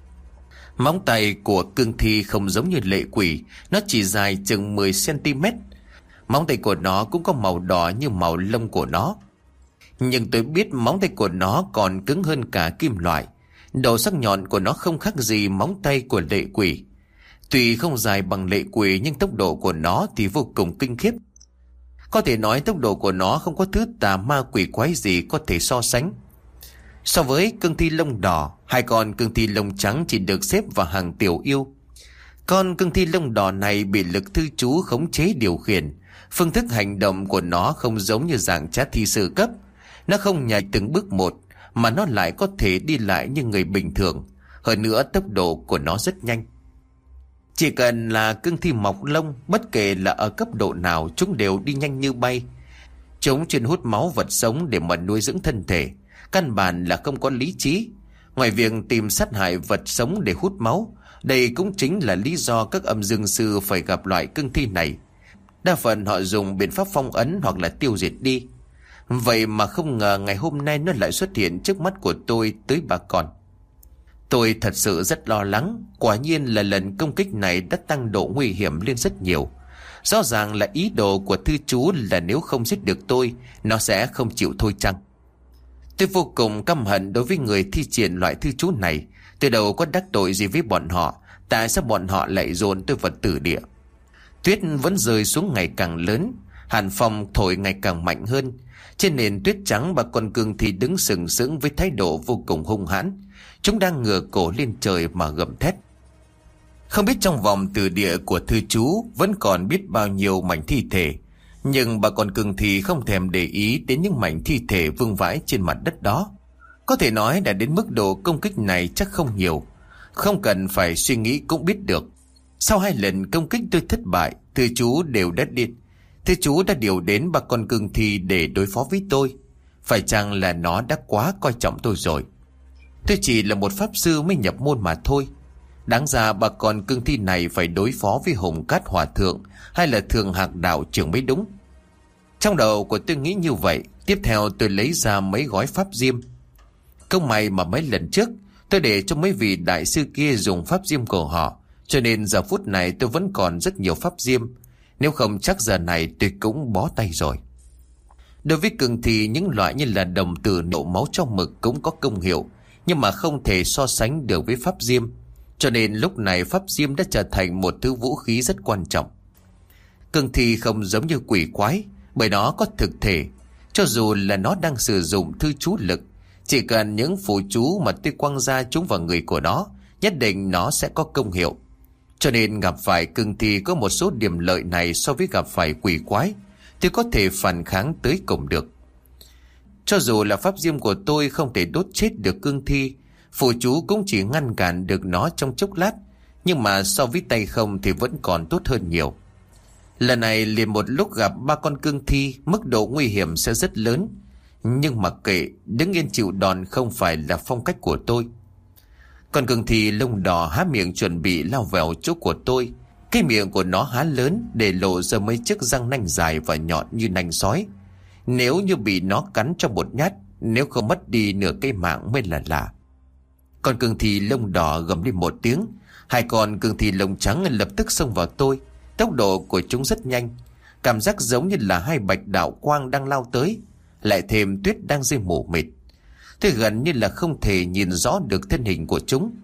Speaker 2: Móng tay của cương thi không giống như lệ quỷ, nó chỉ dài chừng 10 cm. Móng tay của nó cũng có màu đỏ như màu lông của nó. Nhưng tôi biết móng tay của nó còn cứng hơn cả kim loại. Đầu sắc nhọn của nó không khác gì móng tay của lệ quỷ. Tuy không dài bằng lệ quỷ, nhưng tốc độ của nó thì vô cùng kinh khiếp. Có thể nói tốc độ của nó không có thứ tà ma quỷ quái gì có thể so sánh. So với cương thi lông đỏ, hai con cương thi lông trắng chỉ được xếp vào hàng tiểu yêu. Con cương thi lông đỏ này bị lực thư chú khống chế điều khiển. Phương thức hành động của nó không giống như dạng trá thi sư cấp. Nó không nhảy từng bước một, mà nó lại có thể đi lại như người bình thường. Hơn nữa tốc độ của nó rất nhanh. Chỉ cần là cương thi mọc lông, bất kể là ở cấp độ nào, chúng đều đi nhanh như bay. Chúng chuyên hút máu vật sống để mà nuôi dưỡng thân thể, căn bản là không có lý trí. Ngoài việc tìm sát hại vật sống để hút máu, đây cũng chính là lý do các âm dương sư phải gặp loại cương thi này. Đa phần họ dùng biện pháp phong ấn hoặc là tiêu diệt đi. Vậy mà không ngờ ngày hôm nay nó lại xuất hiện trước mắt của tôi tới 3 con. Tôi thật sự rất lo lắng. Quả nhiên là lần công kích này đã tăng độ nguy hiểm lên rất nhiều. Rõ ràng là ý đồ của thư chú là nếu không giết được tôi, nó sẽ không chịu thôi chăng. Tôi vô cùng căm hận đối với người thi triển loại thư chú này. Tôi đâu có đắc tội gì với bọn họ. Tại sao bọn họ lại dồn tôi vào tử địa? Tuyết vẫn rơi xuống ngày càng lớn. Hàn phong thổi ngày càng mạnh hơn. Trên nền tuyết trắng, ba con cương thi đứng sừng sững với thái độ vô cùng hung hãn. Chúng đang ngửa cổ lên trời mà gầm thét. Không biết trong vòng tử địa của thư chú vẫn còn biết bao nhiêu mảnh thi thể. Nhưng ba con cương thi không thèm để ý đến những mảnh thi thể vương vãi trên mặt đất đó. Có thể nói đã đến mức độ công kích này chắc không nhiều. Không cần phải suy nghĩ cũng biết được. Sau 2 lần công kích tôi thất bại, thư chú đều đã điên. Thư chú đã điều đến ba con cương thi để đối phó với tôi. Phải chăng là nó đã quá coi trọng tôi rồi? Tôi chỉ là một pháp sư mới nhập môn mà thôi. Đáng ra ba con cương thi này phải đối phó với Hồng Cát Hòa Thượng hay là Thường Hạc Đạo trưởng mới đúng. Trong đầu của tôi nghĩ như vậy. Tiếp theo tôi lấy ra mấy gói pháp diêm. Không may mà mấy lần trước tôi để cho mấy vị đại sư kia dùng pháp diêm của họ, cho nên giờ phút này tôi vẫn còn rất nhiều pháp diêm. Nếu không chắc giờ này tôi cũng bó tay rồi. Đối với cương thi, những loại như là đồng tử nổ máu trong mực cũng có công hiệu, nhưng mà không thể so sánh được với pháp diêm. Cho nên lúc này pháp diêm đã trở thành một thứ vũ khí rất quan trọng. Cương thi không giống như quỷ quái, bởi nó có thực thể. Cho dù là nó đang sử dụng thư chú lực, chỉ cần những phù chú mà tôi quăng ra chúng vào người của nó, nhất định nó sẽ có công hiệu. Cho nên gặp phải cương thi có một số điểm lợi này so với gặp phải quỷ quái, thì có thể phản kháng tới cùng được. Cho dù là pháp diêm của tôi không thể đốt chết được cương thi, phù chú cũng chỉ ngăn cản được nó trong chốc lát, nhưng mà so với tay không thì vẫn còn tốt hơn nhiều. Lần này liền một lúc gặp ba con cương thi, mức độ nguy hiểm sẽ rất lớn. Nhưng mặc kệ, đứng yên chịu đòn không phải là phong cách của tôi. Con cương thi lông đỏ há miệng chuẩn bị lao vào chỗ của tôi. Cái miệng của nó há lớn để lộ ra mấy chiếc răng nanh dài và nhọn như nanh sói. Nếu như bị nó cắn cho một nhát, nếu không mất đi nửa cây mạng mới là lạ. Con cương thi lông đỏ gầm lên một tiếng. Hai con cương thi lông trắng lập tức xông vào tôi. Tốc độ của chúng rất nhanh, cảm giác giống như là hai bạch đạo quang đang lao tới, lại thêm tuyết đang rơi mù mịt. Tôi gần như là không thể nhìn rõ được thân hình của chúng.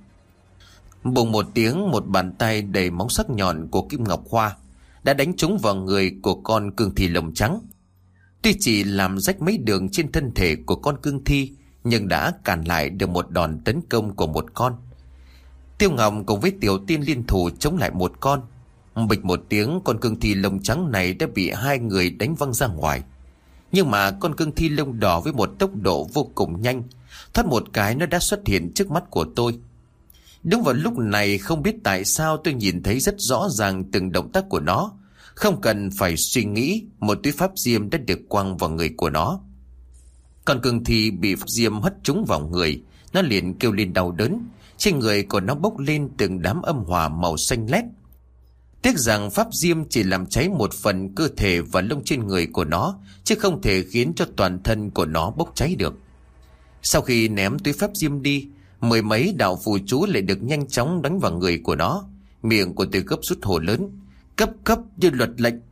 Speaker 2: Bùng một tiếng, một bàn tay đầy móng sắc nhọn của Kim Ngọc Hoa đã đánh trúng vào người của con cương thi lông trắng. Tuy chỉ làm rách mấy đường trên thân thể của con cương thi, nhưng đã cản lại được một đòn tấn công của một con. Tiêu Ngọc cùng với Tiểu Tiên liên thủ chống lại một con. Bịch một tiếng, con cương thi lông trắng này đã bị hai người đánh văng ra ngoài. Nhưng mà con cương thi lông đỏ với một tốc độ vô cùng nhanh, thoát một cái nó đã xuất hiện trước mắt của tôi. Đúng vào lúc này, không biết tại sao tôi nhìn thấy rất rõ ràng từng động tác của nó. Không cần phải suy nghĩ, một túi pháp diêm đã được quăng vào người của nó. Con cương thi bị pháp diêm hất trúng vào người, nó liền kêu lên đau đớn. Trên người của nó bốc lên từng đám âm hỏa màu xanh lét. Tiếc rằng pháp diêm chỉ làm cháy một phần cơ thể và lông trên người của nó, chứ không thể khiến cho toàn thân của nó bốc cháy được. Sau khi ném túi pháp diêm đi, mười mấy đạo phù chú lại được nhanh chóng đánh vào người của nó. Miệng của tôi gấp rút hô lớn: cấp cấp như luật lệnh.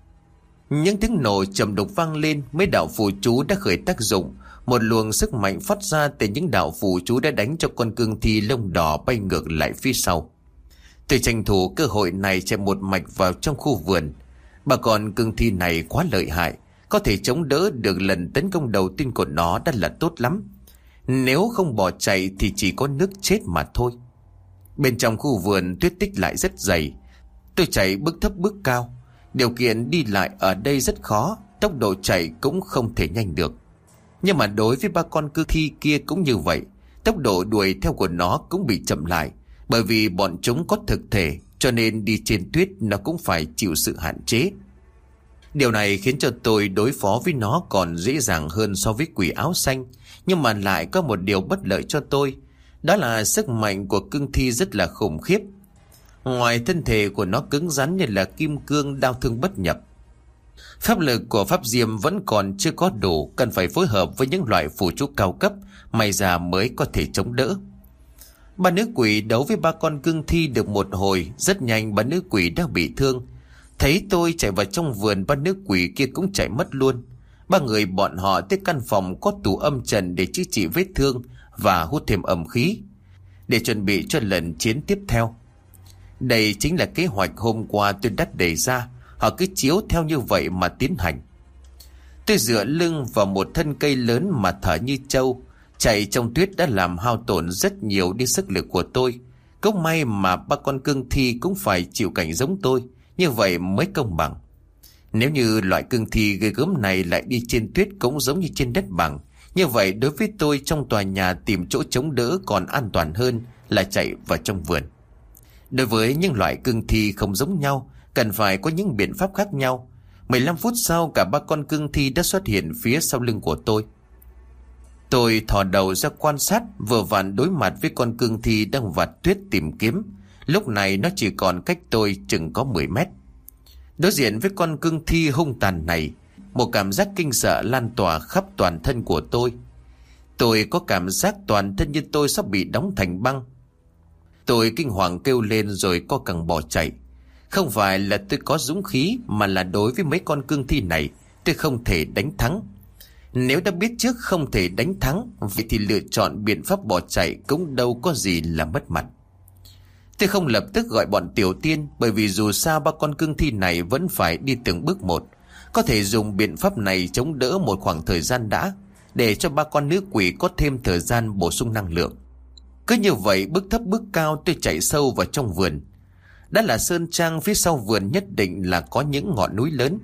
Speaker 2: Những tiếng nổ trầm đục vang lên, mấy đạo phù chú đã khởi tác dụng. Một luồng sức mạnh phát ra từ những đạo phù chú đã đánh cho con cương thi lông đỏ bay ngược lại phía sau. Tôi tranh thủ cơ hội này chạy một mạch vào trong khu vườn. Bà con cương thi này quá lợi hại, có thể chống đỡ được lần tấn công đầu tiên của nó đã là tốt lắm. Nếu không bỏ chạy thì chỉ có nước chết mà thôi. Bên trong khu vườn tuyết tích lại rất dày. Tôi chạy bước thấp bước cao. Điều kiện đi lại ở đây rất khó, tốc độ chạy cũng không thể nhanh được. Nhưng mà đối với ba con cương thi kia cũng như vậy, tốc độ đuổi theo của nó cũng bị chậm lại. Bởi vì bọn chúng có thực thể, cho nên đi trên tuyết nó cũng phải chịu sự hạn chế. Điều này khiến cho tôi đối phó với nó còn dễ dàng hơn so với quỷ áo xanh. Nhưng mà lại có một điều bất lợi cho tôi, đó là sức mạnh của cương thi rất là khủng khiếp. Ngoài thân thể của nó cứng rắn như là kim cương, đao thương bất nhập, pháp lực của pháp diêm vẫn còn chưa có đủ, cần phải phối hợp với những loại phù chú cao cấp may ra mới có thể chống đỡ. Ba nữ quỷ đấu với ba con cương thi được một hồi, rất nhanh ba nữ quỷ đã bị thương. Thấy tôi chạy vào trong vườn, ba nữ quỷ kia cũng chạy mất luôn. Ba người bọn họ tới căn phòng có tủ âm trần để chữa trị vết thương và hút thêm âm khí, để chuẩn bị cho lần chiến tiếp theo. Đây chính là kế hoạch hôm qua tôi đã đề ra, họ cứ chiếu theo như vậy mà tiến hành. Tôi dựa lưng vào một thân cây lớn mà thở như trâu. Chạy trong tuyết đã làm hao tổn rất nhiều đi sức lực của tôi. Cũng may mà ba con cương thi cũng phải chịu cảnh giống tôi, như vậy mới công bằng. Nếu như loại cương thi ghê gớm này lại đi trên tuyết cũng giống như trên đất bằng, như vậy đối với tôi trong tòa nhà tìm chỗ chống đỡ còn an toàn hơn là chạy vào trong vườn. Đối với những loại cương thi không giống nhau, cần phải có những biện pháp khác nhau. 15 phút sau, cả ba con cương thi đã xuất hiện phía sau lưng của tôi. Tôi thò đầu ra quan sát, vừa vặn đối mặt với con cương thi đang vạt tuyết tìm kiếm. Lúc này nó chỉ còn cách tôi chừng có 10 mét. Đối diện với con cương thi hung tàn này, một cảm giác kinh sợ lan tỏa khắp toàn thân của tôi. Tôi có cảm giác toàn thân như tôi sắp bị đóng thành băng. Tôi kinh hoàng kêu lên rồi co cẳng bỏ chạy. Không phải là tôi có dũng khí, mà là đối với mấy con cương thi này tôi không thể đánh thắng. Nếu đã biết trước không thể đánh thắng, vậy thì lựa chọn biện pháp bỏ chạy cũng đâu có gì là mất mặt. Tôi không lập tức gọi bọn Tiểu Tiên, bởi vì dù sao ba con cương thi này vẫn phải đi từng bước một. Có thể dùng biện pháp này chống đỡ một khoảng thời gian đã, để cho ba con nữ quỷ có thêm thời gian bổ sung năng lượng. Cứ như vậy bước thấp bước cao tôi chạy sâu vào trong vườn. Đã là sơn trang, phía sau vườn nhất định là có những ngọn núi lớn.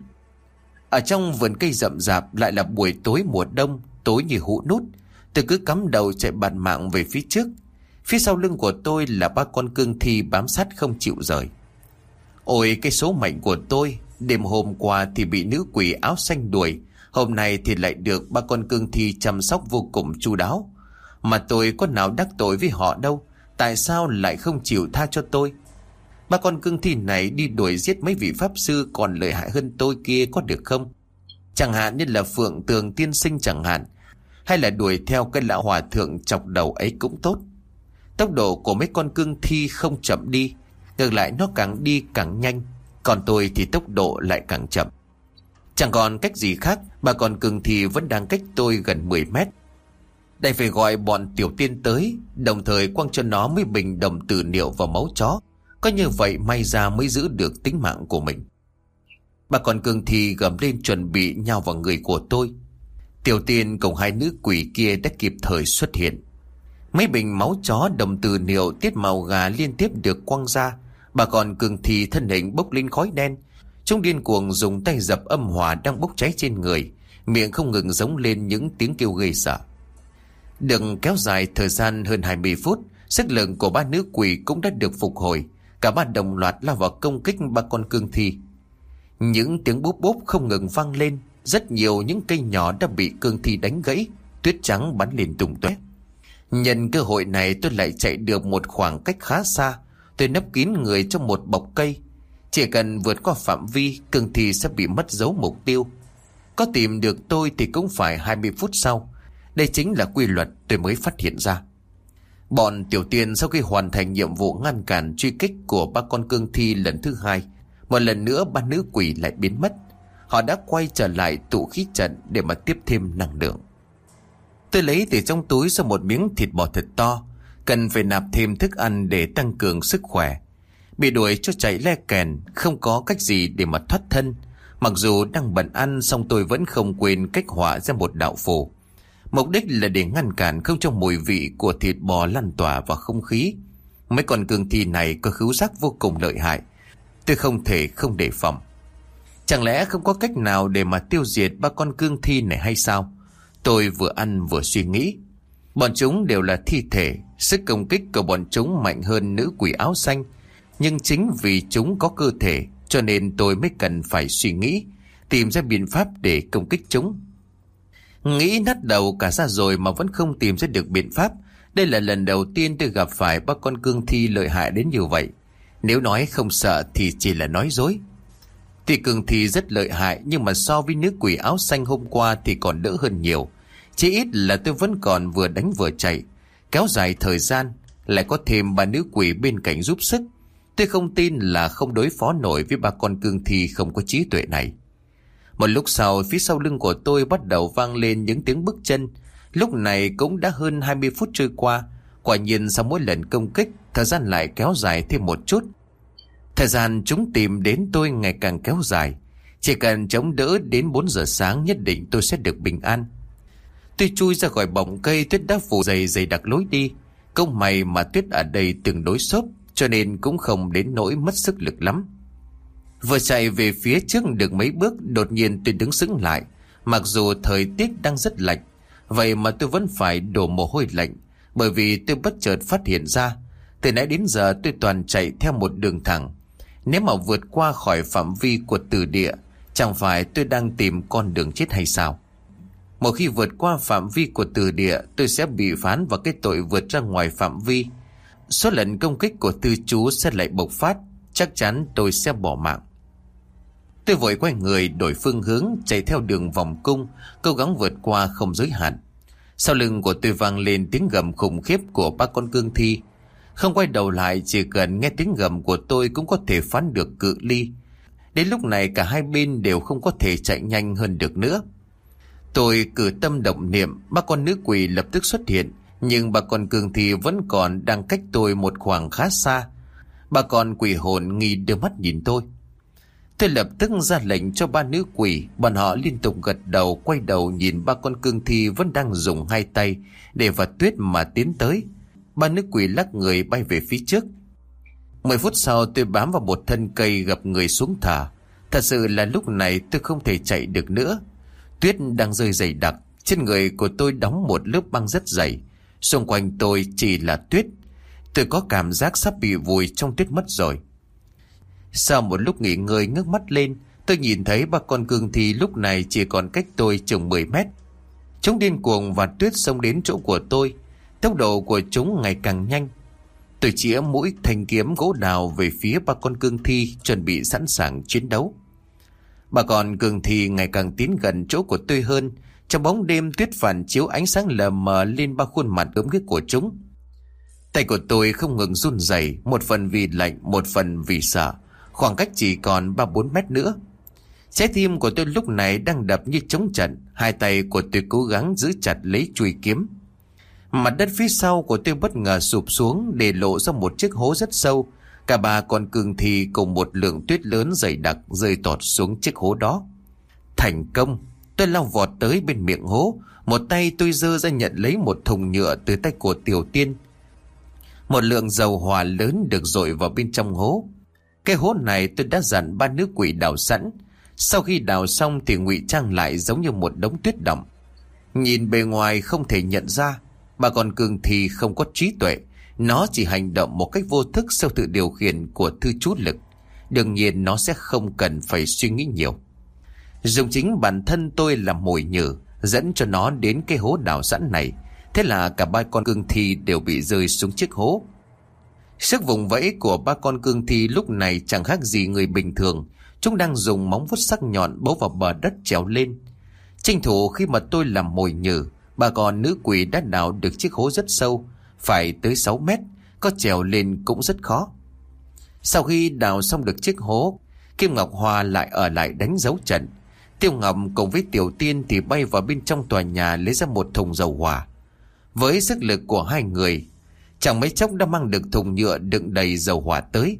Speaker 2: Ở trong vườn cây rậm rạp, lại là buổi tối mùa đông, tối như hũ nút. Tôi cứ cắm đầu chạy bạt mạng về phía trước. Phía sau lưng của tôi là ba con cương thi bám sát không chịu rời. Ôi cái số mệnh của tôi, đêm hôm qua thì bị nữ quỷ áo xanh đuổi, Hôm nay thì lại được ba con cương thi chăm sóc vô cùng chu đáo. Mà tôi có nào đắc tội với họ đâu, tại sao lại không chịu tha cho tôi? Ba con cương thi này đi đuổi giết mấy vị pháp sư còn lợi hại hơn tôi kia có được không? Chẳng hạn như là Phượng Tường tiên sinh chẳng hạn, hay là đuổi theo cái lão hòa thượng chọc đầu ấy cũng tốt. Tốc độ của mấy con cương thi không chậm đi, ngược lại nó càng đi càng nhanh, còn tôi thì tốc độ lại càng chậm. Chẳng còn cách gì khác, ba con cương thi vẫn đang cách tôi gần 10 mét. Đành phải gọi bọn Tiểu Tiên tới, đồng thời quăng cho nó mấy bình đồng tử niệu và máu chó. Có như vậy may ra mới giữ được tính mạng của mình. Ba con cương thi gầm lên chuẩn bị nhào vào người của tôi. Tiểu Tiên cùng hai nữ quỷ kia đã kịp thời xuất hiện. Mấy bình máu chó, đồng tử niệu, tiết màu gà liên tiếp được quăng ra. Ba con cương thi thân hình bốc lên khói đen. Chúng điên cuồng dùng tay dập âm hỏa đang bốc cháy trên người, miệng không ngừng giống lên những tiếng kêu ghê sợ. Đừng kéo dài thời gian hơn 20 phút, sức lực của ba nữ quỷ cũng đã được phục hồi. Cả ba đồng loạt lao vào công kích ba con cương thi. Những tiếng búp búp không ngừng vang lên. Rất nhiều những cây nhỏ đã bị cương thi đánh gãy, tuyết trắng bắn lên tung tóe. Nhân cơ hội này tôi lại chạy được một khoảng cách khá xa. Tôi nấp kín người trong một bọc cây. Chỉ cần vượt qua phạm vi, cương thi sẽ bị mất dấu mục tiêu. Có tìm được tôi thì cũng phải 20 phút sau. Đây chính là quy luật tôi mới phát hiện ra. Bọn Tiểu Tiên sau khi hoàn thành nhiệm vụ ngăn cản truy kích của ba con cương thi lần thứ hai, một lần nữa ba nữ quỷ lại biến mất. Họ đã quay trở lại tụ khí trận để mà tiếp thêm năng lượng. Tôi lấy từ trong túi ra một miếng thịt bò thật to, cần phải nạp thêm thức ăn để tăng cường sức khỏe. Bị đuổi cho chạy le kèn, không có cách gì để mà thoát thân. Mặc dù đang bận ăn, song tôi vẫn không quên cách họa ra một đạo phù. Mục đích là để ngăn cản không cho mùi vị của thịt bò lan tỏa vào không khí. Mấy con cương thi này có khứu giác vô cùng lợi hại, tôi không thể không đề phòng. Chẳng lẽ không có cách nào để mà tiêu diệt ba con cương thi này hay sao? Tôi vừa ăn vừa suy nghĩ. Bọn chúng đều là thi thể, sức công kích của bọn chúng mạnh hơn nữ quỷ áo xanh. Nhưng chính vì chúng có cơ thể, cho nên tôi mới cần phải suy nghĩ, tìm ra biện pháp để công kích chúng. Nghĩ nát đầu cả ra rồi mà vẫn không tìm ra được biện pháp. Đây là lần đầu tiên tôi gặp phải ba con cương thi lợi hại đến như vậy. Nếu nói không sợ thì chỉ là nói dối. Tuy cương thi rất lợi hại, nhưng mà so với nữ quỷ áo xanh hôm qua thì còn đỡ hơn nhiều. Chỉ ít là tôi vẫn còn vừa đánh vừa chạy. Kéo dài thời gian, lại có thêm ba nữ quỷ bên cạnh giúp sức. Tôi không tin là không đối phó nổi với ba con cương thi không có trí tuệ này. Một lúc sau, phía sau lưng của tôi bắt đầu vang lên những tiếng bước chân. Lúc này cũng đã hơn 20 phút trôi qua. Quả nhiên sau mỗi lần công kích, thời gian lại kéo dài thêm một chút. Thời gian chúng tìm đến tôi ngày càng kéo dài. Chỉ cần chống đỡ đến 4 giờ sáng, nhất định tôi sẽ được bình an. Tôi chui ra khỏi bọng cây, tuyết đã phủ dày dày đặc lối đi. Công may mà tuyết ở đây tương đối xốp, cho nên cũng không đến nỗi mất sức lực lắm. Vừa chạy về phía trước được mấy bước, đột nhiên tôi đứng sững lại. Mặc dù thời tiết đang rất lạnh, vậy mà tôi vẫn phải đổ mồ hôi lạnh, bởi vì tôi bất chợt phát hiện ra, từ nãy đến giờ tôi toàn chạy theo một đường thẳng. Nếu mà vượt qua khỏi phạm vi của tử địa, chẳng phải tôi đang tìm con đường chết hay sao? Một khi vượt qua phạm vi của tử địa, tôi sẽ bị phán vào cái tội vượt ra ngoài phạm vi. Số lần công kích của tư chú sẽ lại bộc phát, chắc chắn tôi sẽ bỏ mạng. Tôi vội quay người đổi phương hướng, chạy theo đường vòng cung, cố gắng vượt qua không giới hạn. Sau lưng của tôi vang lên tiếng gầm khủng khiếp của ba con cương thi. Không quay đầu lại, chỉ cần nghe tiếng gầm của tôi cũng có thể phán được cự ly. Đến lúc này cả hai bên đều không có thể chạy nhanh hơn được nữa. Tôi cử tâm động niệm, ba con nữ quỷ lập tức xuất hiện, nhưng ba con cương thi vẫn còn đang cách tôi một khoảng khá xa. Ba con quỷ hồn nghi đưa mắt nhìn tôi. Tôi lập tức ra lệnh cho ba nữ quỷ, bọn họ liên tục gật đầu, quay đầu nhìn ba con cương thi vẫn đang dùng hai tay để vạt tuyết mà tiến tới. Ba nữ quỷ lắc người bay về phía trước. 10 phút sau tôi bám vào một thân cây gập người xuống thả. Thật sự là lúc này tôi không thể chạy được nữa. Tuyết đang rơi dày đặc, trên người của tôi đóng một lớp băng rất dày. Xung quanh tôi chỉ là tuyết. Tôi có cảm giác sắp bị vùi trong tuyết mất rồi. Sau một lúc nghỉ ngơi ngước mắt lên, Tôi nhìn thấy ba con cương thi lúc này chỉ còn cách tôi chừng 10 mét. Chúng điên cuồng và tuyết xông đến chỗ của tôi. Tốc độ của chúng ngày càng nhanh. Tôi chĩa mũi thanh kiếm gỗ đào về phía ba con cương thi, chuẩn bị sẵn sàng chiến đấu. Ba con cương thi ngày càng tiến gần chỗ của tôi hơn. Trong bóng đêm, tuyết phản chiếu ánh sáng lờ mờ lên ba khuôn mặt gớm ghiếc của chúng. Tay của tôi không ngừng run rẩy, một phần vì lạnh, một phần vì sợ. Khoảng cách chỉ còn 3-4 mét nữa. Trái tim của tôi lúc này đang đập như trống trận. Hai tay của tôi cố gắng giữ chặt lấy chuôi kiếm. Mặt đất phía sau của tôi bất ngờ sụp xuống, để lộ ra một chiếc hố rất sâu. Cả ba con cương thi cùng một lượng tuyết lớn dày đặc rơi tọt xuống chiếc hố đó. Thành công! Tôi lao vọt tới bên miệng hố. Một tay tôi giơ ra nhận lấy một thùng nhựa từ tay của Tiểu Tiên. Một lượng dầu hỏa lớn được dội vào bên trong hố. Cái hố này tôi đã dặn ba nữ quỷ đào sẵn. Sau khi đào xong thì ngụy trang lại giống như một đống tuyết đọng. Nhìn bề ngoài không thể nhận ra. Ba con cương thi không có trí tuệ. Nó chỉ hành động một cách vô thức theo sự điều khiển của thư chú lực. Đương nhiên nó sẽ không cần phải suy nghĩ nhiều. Dùng chính bản thân tôi làm mồi nhử, dẫn cho nó đến cái hố đào sẵn này. Thế là cả ba con cương thi đều bị rơi xuống chiếc hố. Sức vùng vẫy của ba con cương thi lúc này chẳng khác gì người bình thường. Chúng đang dùng móng vuốt sắc nhọn bấu vào bờ đất trèo lên. Tranh thủ khi mà tôi làm mồi nhử, ba con nữ quỷ đã đào được chiếc hố rất sâu, phải tới 6 mét, có trèo lên cũng rất khó. Sau khi đào xong được chiếc hố, Kim Ngọc Hoa lại ở lại đánh dấu trận. Tiêu Ngọc cùng với Tiểu Tiên thì bay vào bên trong tòa nhà lấy ra một thùng dầu hỏa. Với sức lực của hai người, chẳng mấy chốc đã mang được thùng nhựa đựng đầy dầu hỏa tới.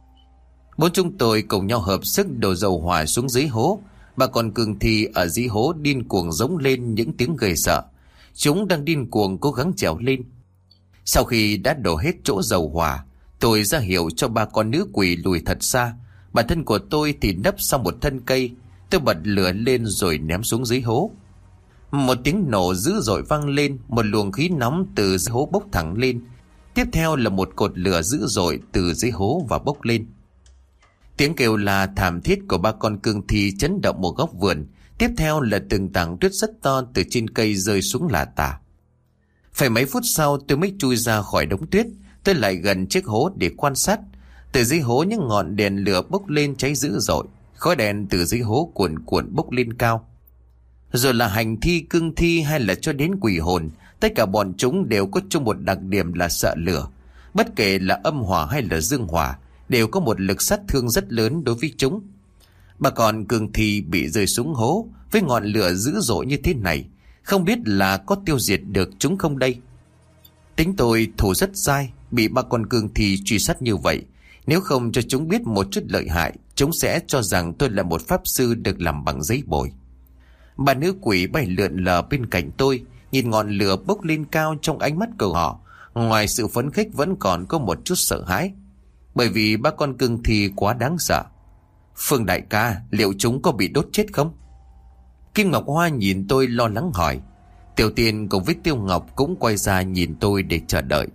Speaker 2: Bốn chúng tôi cùng nhau hợp sức đổ dầu hỏa xuống dưới hố. Ba con cương thi ở dưới hố điên cuồng giống lên những tiếng gây sợ. Chúng đang điên cuồng cố gắng trèo lên. Sau khi đã đổ hết chỗ dầu hỏa, tôi ra hiệu cho ba con nữ quỷ lùi thật xa. Bản thân của tôi thì nấp sau một thân cây. Tôi bật lửa lên rồi ném xuống dưới hố. Một tiếng nổ dữ dội vang lên, một luồng khí nóng từ dưới hố bốc thẳng lên. Tiếp theo là một cột lửa dữ dội từ dưới hố và bốc lên. Tiếng kêu là thảm thiết của ba con cương thi chấn động một góc vườn. Tiếp theo là từng tảng tuyết rất to từ trên cây rơi xuống lả tả. Phải mấy phút sau tôi mới chui ra khỏi đống tuyết. Tôi lại gần chiếc hố để quan sát. Từ dưới hố những ngọn đèn lửa bốc lên cháy dữ dội. Khói đèn từ dưới hố cuồn cuộn bốc lên cao. Rồi là hành thi, cương thi hay là cho đến quỷ hồn, tất cả bọn chúng đều có chung một đặc điểm là sợ lửa. Bất kể là âm hỏa hay là dương hỏa, đều có một lực sát thương rất lớn đối với chúng. Bà con cương thi bị rơi xuống hố với ngọn lửa dữ dội như thế này, không biết là có tiêu diệt được chúng không đây. Tính tôi thủ rất dai, bị ba con cương thi truy sát như vậy. Nếu không cho chúng biết một chút lợi hại, chúng sẽ cho rằng tôi là một pháp sư được làm bằng giấy bồi. Bà nữ quỷ bay lượn lờ bên cạnh tôi, nhìn ngọn lửa bốc lên cao trong ánh mắt của họ. Ngoài sự phấn khích vẫn còn có một chút sợ hãi, bởi vì ba con cương thi quá đáng sợ. Phương đại ca, liệu chúng có bị đốt chết không? Kim Ngọc Hoa nhìn tôi lo lắng hỏi. Tiểu Tiên cùng với Tiêu Ngọc cũng quay ra nhìn tôi để chờ đợi.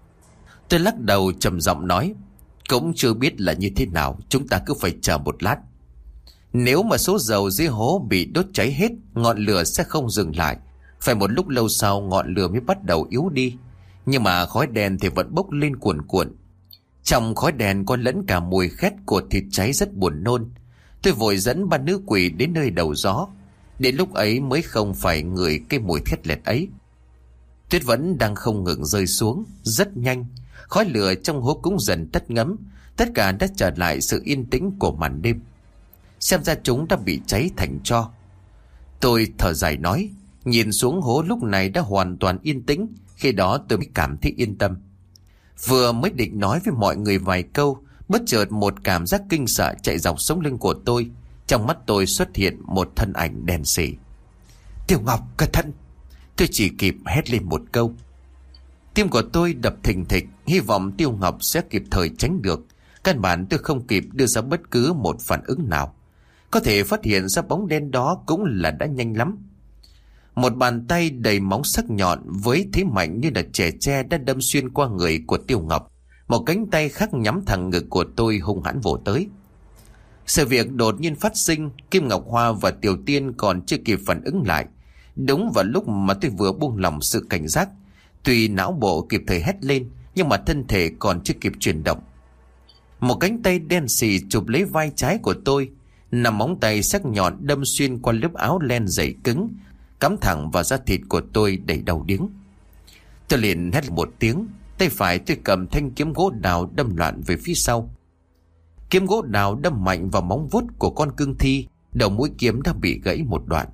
Speaker 2: Tôi lắc đầu trầm giọng nói, cũng chưa biết là như thế nào, chúng ta cứ phải chờ một lát. Nếu mà số dầu dưới hố bị đốt cháy hết, ngọn lửa sẽ không dừng lại. Phải một lúc lâu sau ngọn lửa mới bắt đầu yếu đi. Nhưng mà khói đèn thì vẫn bốc lên cuồn cuộn. Trong khói đèn có lẫn cả mùi khét của thịt cháy rất buồn nôn. Tôi vội dẫn ba nữ quỷ đến nơi đầu gió. Đến lúc ấy mới không phải ngửi cái mùi thét lẹt ấy. Tuyết vẫn đang không ngừng rơi xuống, rất nhanh. Khói lửa trong hố cũng dần tắt ngấm. Tất cả đã trở lại sự yên tĩnh của màn đêm. Xem ra chúng đã bị cháy thành tro. Tôi thở dài nói, nhìn xuống hố lúc này đã hoàn toàn yên tĩnh. Khi đó tôi mới cảm thấy yên tâm. Vừa mới định nói với mọi người vài câu, bất chợt một cảm giác kinh sợ chạy dọc sống lưng của tôi. Trong mắt tôi xuất hiện một thân ảnh đen sì. Tiểu Ngọc, cẩn thận! Tôi chỉ kịp hét lên một câu. Tim của tôi đập thình thịch, hy vọng Tiêu Ngọc sẽ kịp thời tránh được. Căn bản tôi không kịp đưa ra bất cứ một phản ứng nào. Có thể phát hiện ra bóng đen đó cũng là đã nhanh lắm. Một bàn tay đầy móng sắc nhọn với thế mạnh như là chẻ tre đã đâm xuyên qua người của Tiêu Ngọc. Một cánh tay khác nhắm thẳng ngực của tôi hung hãn vỗ tới. Sự việc đột nhiên phát sinh, Kim Ngọc Hoa và Tiểu Tiên còn chưa kịp phản ứng lại. Đúng vào lúc mà tôi vừa buông lỏng sự cảnh giác, tuy não bộ kịp thời hét lên, nhưng mà thân thể còn chưa kịp chuyển động. Một cánh tay đen xì chụp lấy vai trái của tôi, nằm móng tay sắc nhọn đâm xuyên qua lớp áo len dày cứng, cắm thẳng vào da thịt của tôi đầy đau điếng. Tôi liền hét một tiếng, tay phải tôi cầm thanh kiếm gỗ đào đâm loạn về phía sau. Kiếm gỗ đào đâm mạnh vào móng vuốt của con cương thi, đầu mũi kiếm đã bị gãy một đoạn.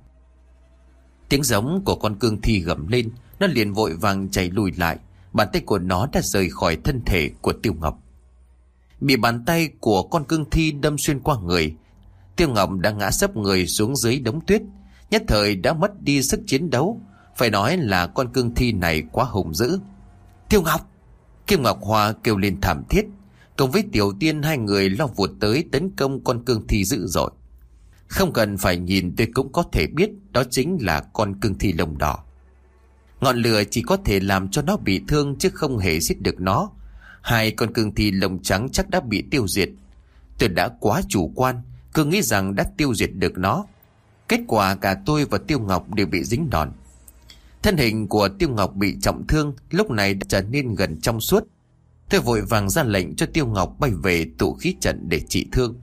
Speaker 2: Tiếng giống của con cương thi gầm lên, nó liền vội vàng chạy lùi lại, bàn tay của nó đã rời khỏi thân thể của Tiêu Ngọc. Bị bàn tay của con cương thi đâm xuyên qua người, Tiêu Ngọc đã ngã sấp người xuống dưới đống tuyết, nhất thời đã mất đi sức chiến đấu. Phải nói là con cương thi này quá hung dữ. Tiêu Ngọc! Kim Ngọc Hoa kêu lên thảm thiết. Cùng với Tiểu Tiên, hai người lao vụt tới tấn công con cương thi dữ dội. Không cần phải nhìn tôi cũng có thể biết đó chính là con cương thi lông đỏ. Ngọn lửa chỉ có thể làm cho nó bị thương chứ không hề giết được nó. Hai con cương thi lông trắng chắc đã bị tiêu diệt. Tôi đã quá chủ quan, cứ nghĩ rằng đã tiêu diệt được nó. Kết quả cả tôi và Tiêu Ngọc đều bị dính đòn. Thân hình của Tiêu Ngọc bị trọng thương, lúc này đã trở nên gần trong suốt. Tôi vội vàng ra lệnh cho Tiêu Ngọc bay về tụ khí trận để trị thương.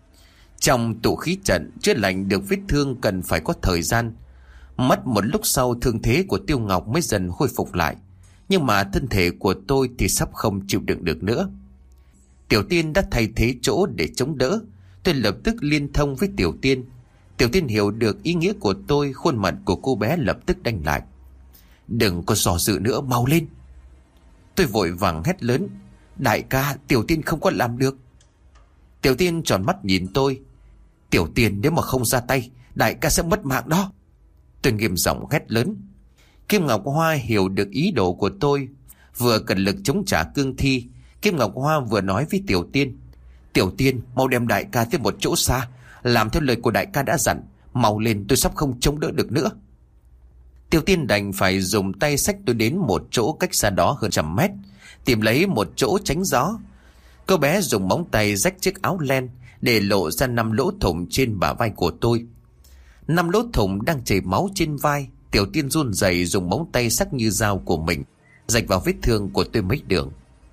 Speaker 2: Trong tụ khí trận, chữa lành được vết thương cần phải có thời gian. Mất một lúc sau, thương thế của Tiêu Ngọc mới dần khôi phục lại. Nhưng mà thân thể của tôi thì sắp không chịu đựng được nữa. Tiểu Tiên đã thay thế chỗ để chống đỡ. Tôi lập tức liên thông với Tiểu Tiên. Tiểu Tiên hiểu được ý nghĩa của tôi, khuôn mặt của cô bé lập tức đanh lại. Đừng có dò dự nữa, mau lên! Tôi vội vàng hét lớn. Đại ca, Tiểu Tiên không có làm được. Tiểu Tiên tròn mắt nhìn tôi. Tiểu Tiên, nếu mà không ra tay, đại ca sẽ mất mạng đó. Tôi nghiêm giọng hét lớn. Kim Ngọc Hoa hiểu được ý đồ của tôi, vừa cần lực chống trả cương thi. Kim Ngọc Hoa vừa nói với Tiểu Tiên. Tiểu Tiên, mau đem đại ca tới một chỗ xa, làm theo lời của đại ca đã dặn. Mau lên, tôi sắp không chống đỡ được nữa. Tiểu Tiên đành phải dùng tay xách tôi đến một chỗ cách xa đó hơn 100 mét, tìm lấy một chỗ tránh gió. Cô bé dùng móng tay rách chiếc áo len để lộ ra 5 lỗ thủng trên bả vai của tôi. 5 lỗ thủng đang chảy máu trên vai. Tiểu Tiên run rẩy dùng móng tay sắc như dao của mình rạch vào vết thương của tôi mấy đường.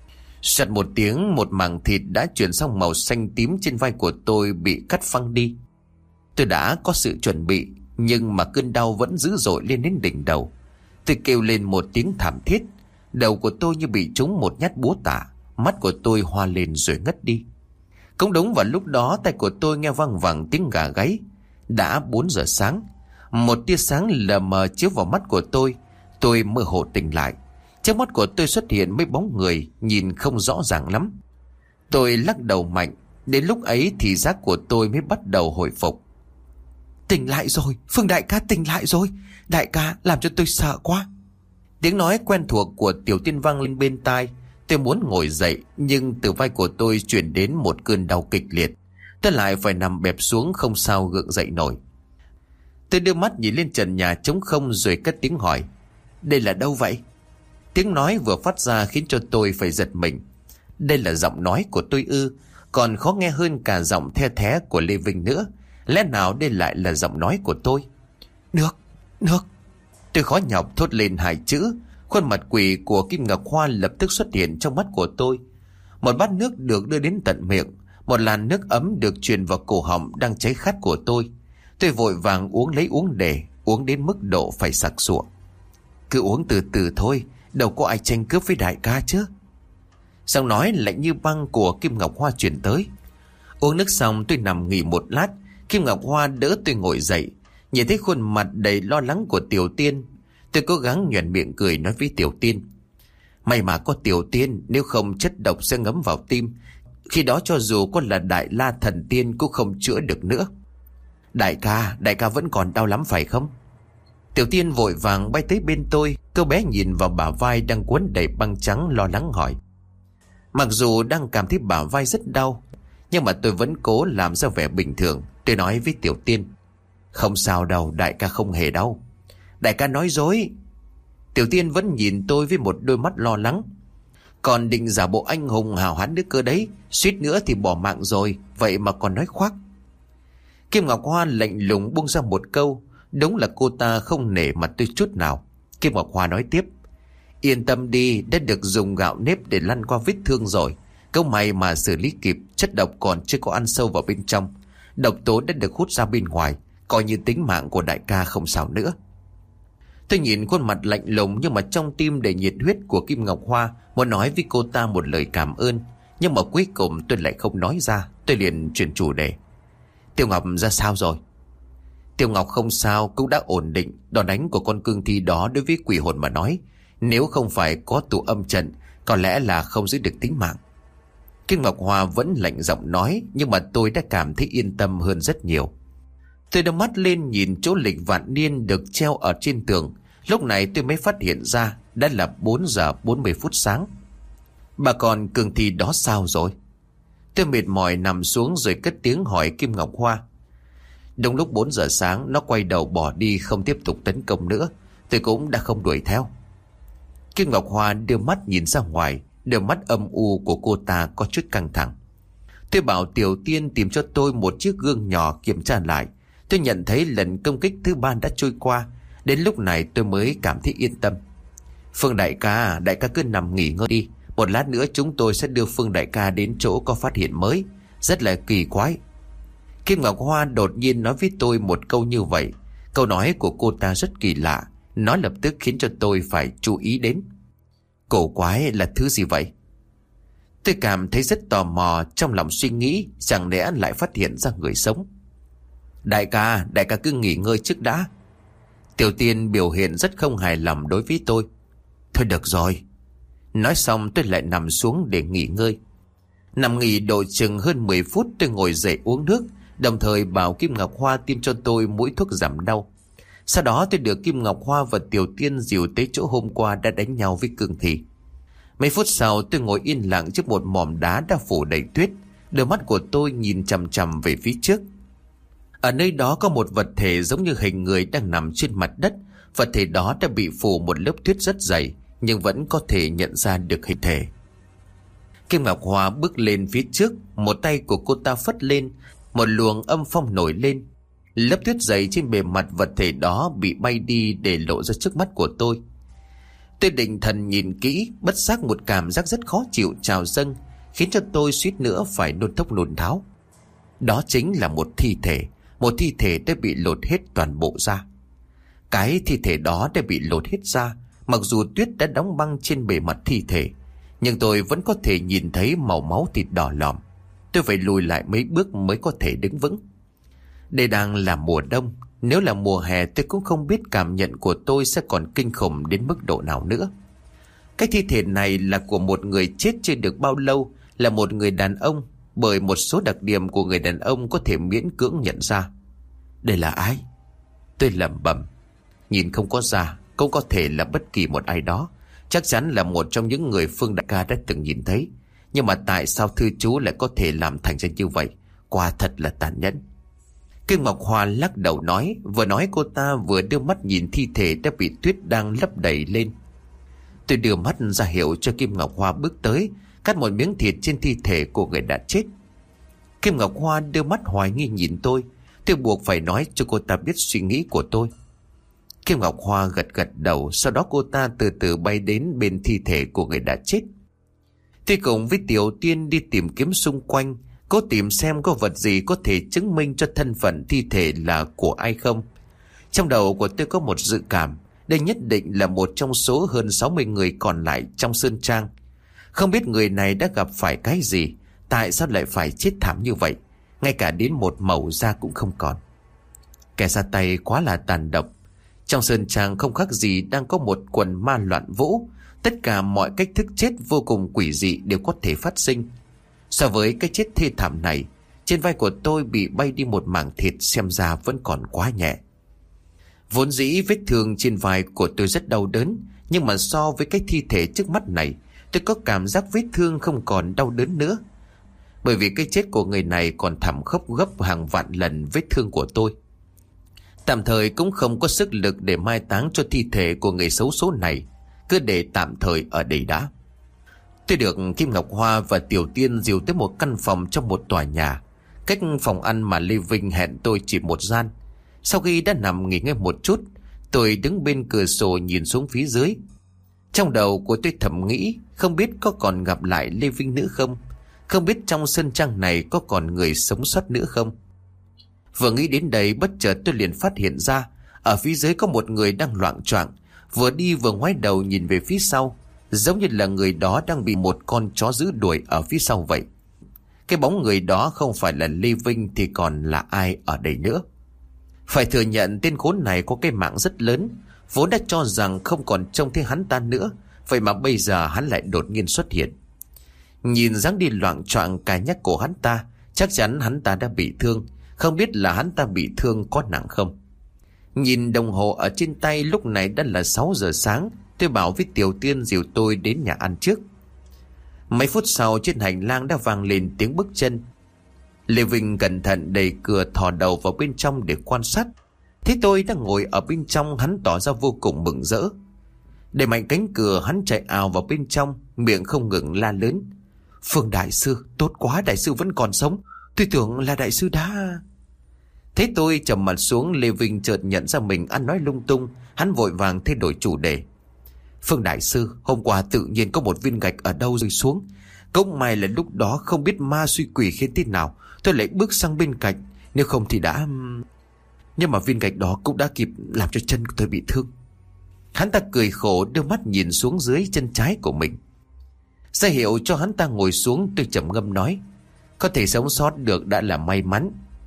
Speaker 2: Sật một tiếng, một mảng thịt đã chuyển sang màu xanh tím trên vai của tôi bị cắt phăng đi. Tôi đã có sự chuẩn bị, nhưng mà cơn đau vẫn dữ dội lên đến đỉnh đầu. Tôi kêu lên một tiếng thảm thiết. Đầu của tôi như bị trúng một nhát búa tạ, mắt của tôi hoa lên rồi ngất đi. Cũng đúng vào lúc đó, tai của tôi nghe vang vẳng tiếng gà gáy. Đã 4 giờ sáng. Một tia sáng lờ mờ chiếu vào mắt của tôi. Tôi mơ hồ tỉnh lại. Trước mắt của tôi xuất hiện mấy bóng người, nhìn không rõ ràng lắm. Tôi lắc đầu mạnh. Đến lúc ấy thì giác của tôi mới bắt đầu hồi phục. Tỉnh lại rồi, Phương đại ca tỉnh lại rồi. Đại ca làm cho tôi sợ quá. Tiếng nói quen thuộc của Tiểu Tiên vang lên bên tai. Tôi muốn ngồi dậy, nhưng từ vai của tôi chuyển đến một cơn đau kịch liệt. Tôi lại phải nằm bẹp xuống, không sao gượng dậy nổi. Tôi đưa mắt nhìn lên trần nhà trống không rồi cất tiếng hỏi. Đây là đâu vậy? Tiếng nói vừa phát ra khiến cho tôi phải giật mình. Đây là giọng nói của tôi ư? Còn khó nghe hơn cả giọng the thé của Lê Vinh nữa. Lẽ nào đây lại là giọng nói của tôi? Nước, nước. Tôi khó nhọc thốt lên 2 chữ. Khuôn mặt quỷ của Kim Ngọc Hoa lập tức xuất hiện trong mắt của tôi. Một bát nước được đưa đến tận miệng. Một làn nước ấm được truyền vào cổ họng đang cháy khát của tôi. Tôi vội vàng uống để, uống đến mức độ phải sặc sụa. Cứ uống từ từ thôi, đâu có ai tranh cướp với đại ca chứ. Giọng nói lạnh như băng của Kim Ngọc Hoa truyền tới. Uống nước xong tôi nằm nghỉ một lát. Kim Ngọc Hoa đỡ tôi ngồi dậy. Nhìn thấy khuôn mặt đầy lo lắng của Tiểu Tiên, tôi cố gắng nhoẻn miệng cười nói với Tiểu Tiên. May mà có Tiểu Tiên, nếu không chất độc sẽ ngấm vào tim. Khi đó cho dù có là Đại La Thần Tiên cũng không chữa được nữa. Đại ca vẫn còn đau lắm phải không? Tiểu Tiên vội vàng bay tới bên tôi. Cô bé nhìn vào bả vai đang quấn đầy băng trắng, lo lắng hỏi. Mặc dù đang cảm thấy bả vai rất đau, nhưng mà tôi vẫn cố làm ra vẻ bình thường. Tôi nói với Tiểu Tiên. Không sao đâu, đại ca không hề đau. Đại ca nói dối. Tiểu Tiên vẫn nhìn tôi với một đôi mắt lo lắng. Còn định giả bộ anh hùng hào hán nữa cơ đấy. Suýt nữa thì bỏ mạng rồi, vậy mà còn nói khoác. Kim Ngọc Hoa lạnh lùng buông ra một câu. Đúng là cô ta không nể mặt tôi chút nào. Kim Ngọc Hoa nói tiếp: Yên tâm đi, đã được dùng gạo nếp để lăn qua vết thương rồi. Câu may mà xử lý kịp, chất độc còn chưa có ăn sâu vào bên trong. Độc tố đã được hút ra bên ngoài, coi như tính mạng của đại ca không sao nữa. Tôi nhìn khuôn mặt lạnh lùng nhưng mà trong tim đầy nhiệt huyết của Kim Ngọc Hoa, muốn nói với cô ta một lời cảm ơn. Nhưng mà cuối cùng tôi lại không nói ra. Tôi liền chuyển chủ đề: Tiểu Ngọc ra sao rồi? Tiểu Ngọc không sao, cũng đã ổn định. Đòn đánh của con cương thi đó đối với quỷ hồn mà nói, nếu không phải có tụ âm trận, có lẽ là không giữ được tính mạng. Kim Ngọc Hoa vẫn lạnh giọng nói, nhưng mà tôi đã cảm thấy yên tâm hơn rất nhiều. Tôi đưa mắt lên nhìn chỗ lịch vạn niên được treo ở trên tường. Lúc này tôi mới phát hiện ra đã là 4 giờ 40 phút sáng. Bà con cương thi đó sao rồi? Tôi mệt mỏi nằm xuống rồi cất tiếng hỏi Kim Ngọc Hoa. Đúng lúc 4 giờ sáng nó quay đầu bỏ đi, không tiếp tục tấn công nữa. Tôi cũng đã không đuổi theo. Kim Ngọc Hoa đưa mắt nhìn ra ngoài. Đôi mắt âm u của cô ta có chút căng thẳng. Tôi bảo Tiểu Tiên tìm cho tôi một chiếc gương nhỏ kiểm tra lại. Tôi nhận thấy lần công kích thứ 3 đã trôi qua. Đến lúc này tôi mới cảm thấy yên tâm. Phương đại ca cứ nằm nghỉ ngơi đi. Một lát nữa chúng tôi sẽ đưa Phương đại ca đến chỗ có phát hiện mới. Rất là kỳ quái. Kim Ngọc Hoa đột nhiên nói với tôi một câu như vậy. Câu nói của cô ta rất kỳ lạ. Nó lập tức khiến cho tôi phải chú ý đến. Cổ quái là thứ gì vậy? Tôi cảm thấy rất tò mò, trong lòng suy nghĩ chẳng lẽ lại phát hiện ra người sống. Đại ca cứ nghỉ ngơi trước đã. Tiểu Tiên biểu hiện rất không hài lòng đối với tôi. Thôi được rồi. Nói xong tôi lại nằm xuống để nghỉ ngơi. Nằm nghỉ độ chừng hơn 10 phút tôi ngồi dậy uống nước, đồng thời bảo Kim Ngọc Hoa tiêm cho tôi mũi thuốc giảm đau. Sau đó tôi được Kim Ngọc Hoa và Tiểu Tiên dìu tới chỗ hôm qua đã đánh nhau với cương thi. Mấy phút sau tôi ngồi yên lặng trước một mỏm đá đã phủ đầy tuyết. Đôi mắt của tôi nhìn chằm chằm về phía trước. Ở nơi đó có một vật thể giống như hình người đang nằm trên mặt đất. Vật thể đó đã bị phủ một lớp tuyết rất dày, nhưng vẫn có thể nhận ra được hình thể. Kim Ngọc Hoa bước lên phía trước, một tay của cô ta phất lên, một luồng âm phong nổi lên. Lớp tuyết dày trên bề mặt vật thể đó bị bay đi để lộ ra trước mắt của tôi. Tôi định thần nhìn kỹ, bất giác một cảm giác rất khó chịu trào dâng, khiến cho tôi suýt nữa phải nôn thốc nôn tháo. Đó chính là một thi thể đã bị lột hết toàn bộ da. Cái thi thể đó đã bị lột hết da, mặc dù tuyết đã đóng băng trên bề mặt thi thể, nhưng tôi vẫn có thể nhìn thấy màu máu thịt đỏ lòm. Tôi phải lùi lại mấy bước mới có thể đứng vững. Đây đang là mùa đông, nếu là mùa hè tôi cũng không biết cảm nhận của tôi sẽ còn kinh khủng đến mức độ nào nữa. Cái thi thể này là của một người chết chưa được bao lâu, là một người đàn ông, bởi một số đặc điểm của người đàn ông có thể miễn cưỡng nhận ra. Đây là ai? Tôi lẩm bẩm. Nhìn không có da, cũng có thể là bất kỳ một ai đó. Chắc chắn là một trong những người Phương đại ca đã từng nhìn thấy. Nhưng mà tại sao thư chú lại có thể làm thành ra như vậy? Quả thật là tàn nhẫn. Kim Ngọc Hoa lắc đầu nói. Vừa nói cô ta vừa đưa mắt nhìn thi thể đã bị tuyết đang lấp đầy lên. Tôi đưa mắt ra hiệu cho Kim Ngọc Hoa bước tới, cắt một miếng thịt trên thi thể của người đã chết. Kim Ngọc Hoa đưa mắt hoài nghi nhìn tôi. Tôi buộc phải nói cho cô ta biết suy nghĩ của tôi. Kim Ngọc Hoa gật gật đầu. Sau đó cô ta từ từ bay đến bên thi thể của người đã chết. Tôi cùng với Tiểu Tiên đi tìm kiếm xung quanh, cố tìm xem có vật gì có thể chứng minh cho thân phận thi thể là của ai không. Trong đầu của tôi có một dự cảm, đây nhất định là một trong số hơn 60 người còn lại trong Sơn Trang. Không biết người này đã gặp phải cái gì, tại sao lại phải chết thảm như vậy, ngay cả đến một mẩu da cũng không còn. Kẻ ra tay quá là tàn độc. Trong Sơn Trang không khác gì đang có một quần ma loạn vũ. Tất cả mọi cách thức chết vô cùng quỷ dị đều có thể phát sinh. So với cái chết thê thảm này, trên vai của tôi bị bay đi một mảng thịt xem ra vẫn còn quá nhẹ. Vốn dĩ vết thương trên vai của tôi rất đau đớn, nhưng mà so với cái thi thể trước mắt này, tôi có cảm giác vết thương không còn đau đớn nữa. Bởi vì cái chết của người này còn thảm khốc gấp hàng vạn lần vết thương của tôi. Tạm thời cũng không có sức lực để mai táng cho thi thể của người xấu số này, cứ để tạm thời ở đây đã. Tôi được Kim Ngọc Hoa và Tiểu Tiên dìu tới một căn phòng trong một tòa nhà. cách phòng ăn mà Lê Vinh hẹn tôi chỉ một gian. Sau khi đã nằm nghỉ ngơi một chút, tôi đứng bên cửa sổ nhìn xuống phía dưới. Trong đầu của tôi thầm nghĩ, không biết có còn gặp lại Lê Vinh nữa không? Không biết trong sân trang này có còn người sống sót nữa không? Vừa nghĩ đến đây, bất chợt tôi liền phát hiện ra ở phía dưới có một người đang loạng choạng, vừa đi vừa ngoái đầu nhìn về phía sau, giống như là người đó đang bị một con chó dữ đuổi ở phía sau vậy. Cái bóng người đó không phải là Lê Vinh thì còn là ai ở đây nữa? Phải thừa nhận tên khốn này có cái mạng rất lớn, vốn đã cho rằng không còn trông thấy hắn ta nữa, vậy mà bây giờ hắn lại đột nhiên xuất hiện. Nhìn dáng đi loạng choạng cài nhắc cổ hắn ta, chắc chắn hắn ta đã bị thương, không biết là hắn ta bị thương có nặng không. Nhìn đồng hồ ở trên tay, lúc này đã là 6 giờ sáng. Tôi bảo với Tiểu Tiên dìu tôi đến nhà ăn trước. Mấy phút sau, trên hành lang đã vang lên tiếng bước chân. Lê Vinh cẩn thận đẩy cửa, thò đầu vào bên trong để quan sát. Thấy tôi đang ngồi ở bên trong, hắn tỏ ra vô cùng mừng rỡ. Đẩy mạnh cánh cửa, hắn chạy ào vào bên trong, miệng không ngừng la lớn: Phương đại sư, tốt quá, đại sư vẫn còn sống. Tôi tưởng là đại sư đã... Thấy tôi trầm mặt xuống, Lê Vinh chợt nhận ra mình ăn nói lung tung. Hắn vội vàng thay đổi chủ đề: Phương đại sư, hôm qua tự nhiên có một viên gạch ở đâu rơi xuống. Cũng may là lúc đó không biết ma suy quỷ khiến thế nào, tôi lại bước sang bên cạnh, nếu không thì đã... Nhưng mà viên gạch đó cũng đã kịp làm cho chân của tôi bị thương. Hắn ta cười khổ, đưa mắt nhìn xuống dưới chân trái của mình. Ra hiệu cho hắn ta ngồi xuống, tôi trầm ngâm nói: Có thể sống sót được đã là may mắn.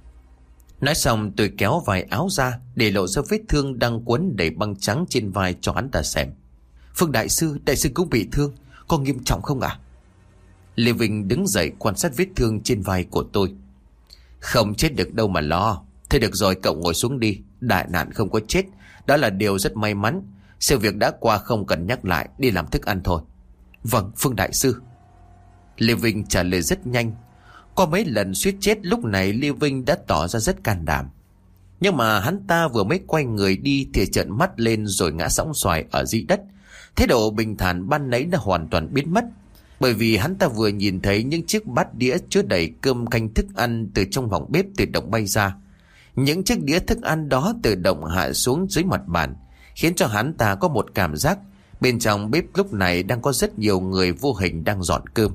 Speaker 2: Nói xong tôi kéo vài áo ra, để lộ ra vết thương đang quấn đầy băng trắng trên vai cho hắn ta xem. Phương đại sư cũng bị thương, có nghiêm trọng không ạ? Lê Vinh đứng dậy quan sát vết thương trên vai của tôi. Không chết được đâu mà lo. Thôi được rồi, cậu ngồi xuống đi. Đại nạn không có chết, đó là điều rất may mắn. Sự việc đã qua không cần nhắc lại, đi làm thức ăn thôi. Vâng, Phương đại sư. Lê Vinh trả lời rất nhanh. Qua mấy lần suýt chết, lúc này Lê Vinh đã tỏ ra rất can đảm. Nhưng mà hắn ta vừa mới quay người đi thì trợn mắt lên rồi ngã sóng xoài ở dưới đất. Thái độ bình thản ban nãy đã hoàn toàn biến mất, bởi vì hắn ta vừa nhìn thấy những chiếc bát đĩa chứa đầy cơm canh thức ăn từ trong phòng bếp tự động bay ra. Những chiếc đĩa thức ăn đó tự động hạ xuống dưới mặt bàn, khiến cho hắn ta có một cảm giác bên trong bếp lúc này đang có rất nhiều người vô hình đang dọn cơm.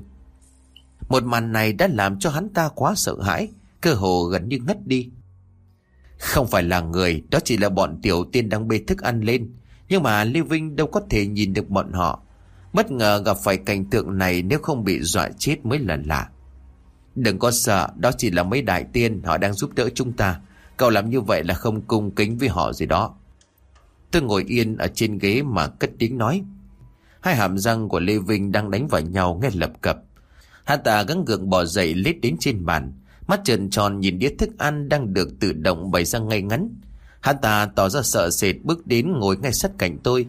Speaker 2: Một màn này đã làm cho hắn ta quá sợ hãi, cơ hồ gần như ngất đi. Không phải là người, đó chỉ là bọn Tiểu Tiên đang bê thức ăn lên. Nhưng mà Lê Vinh đâu có thể nhìn được bọn họ. Bất ngờ gặp phải cảnh tượng này, nếu không bị dọa chết mới là lạ. Đừng có sợ, đó chỉ là mấy đại tiên, họ đang giúp đỡ chúng ta. Cậu làm như vậy là không cung kính với họ gì đó. Tôi ngồi yên ở trên ghế mà cất tiếng nói. Hai hàm răng của Lê Vinh đang đánh vào nhau nghe lập cập. Hắn ta gắng gượng bò dậy, lết đến trên bàn, mắt trợn tròn nhìn đĩa thức ăn đang được tự động bày ra ngay ngắn. Hắn ta tỏ ra sợ sệt, bước đến ngồi ngay sát cạnh tôi,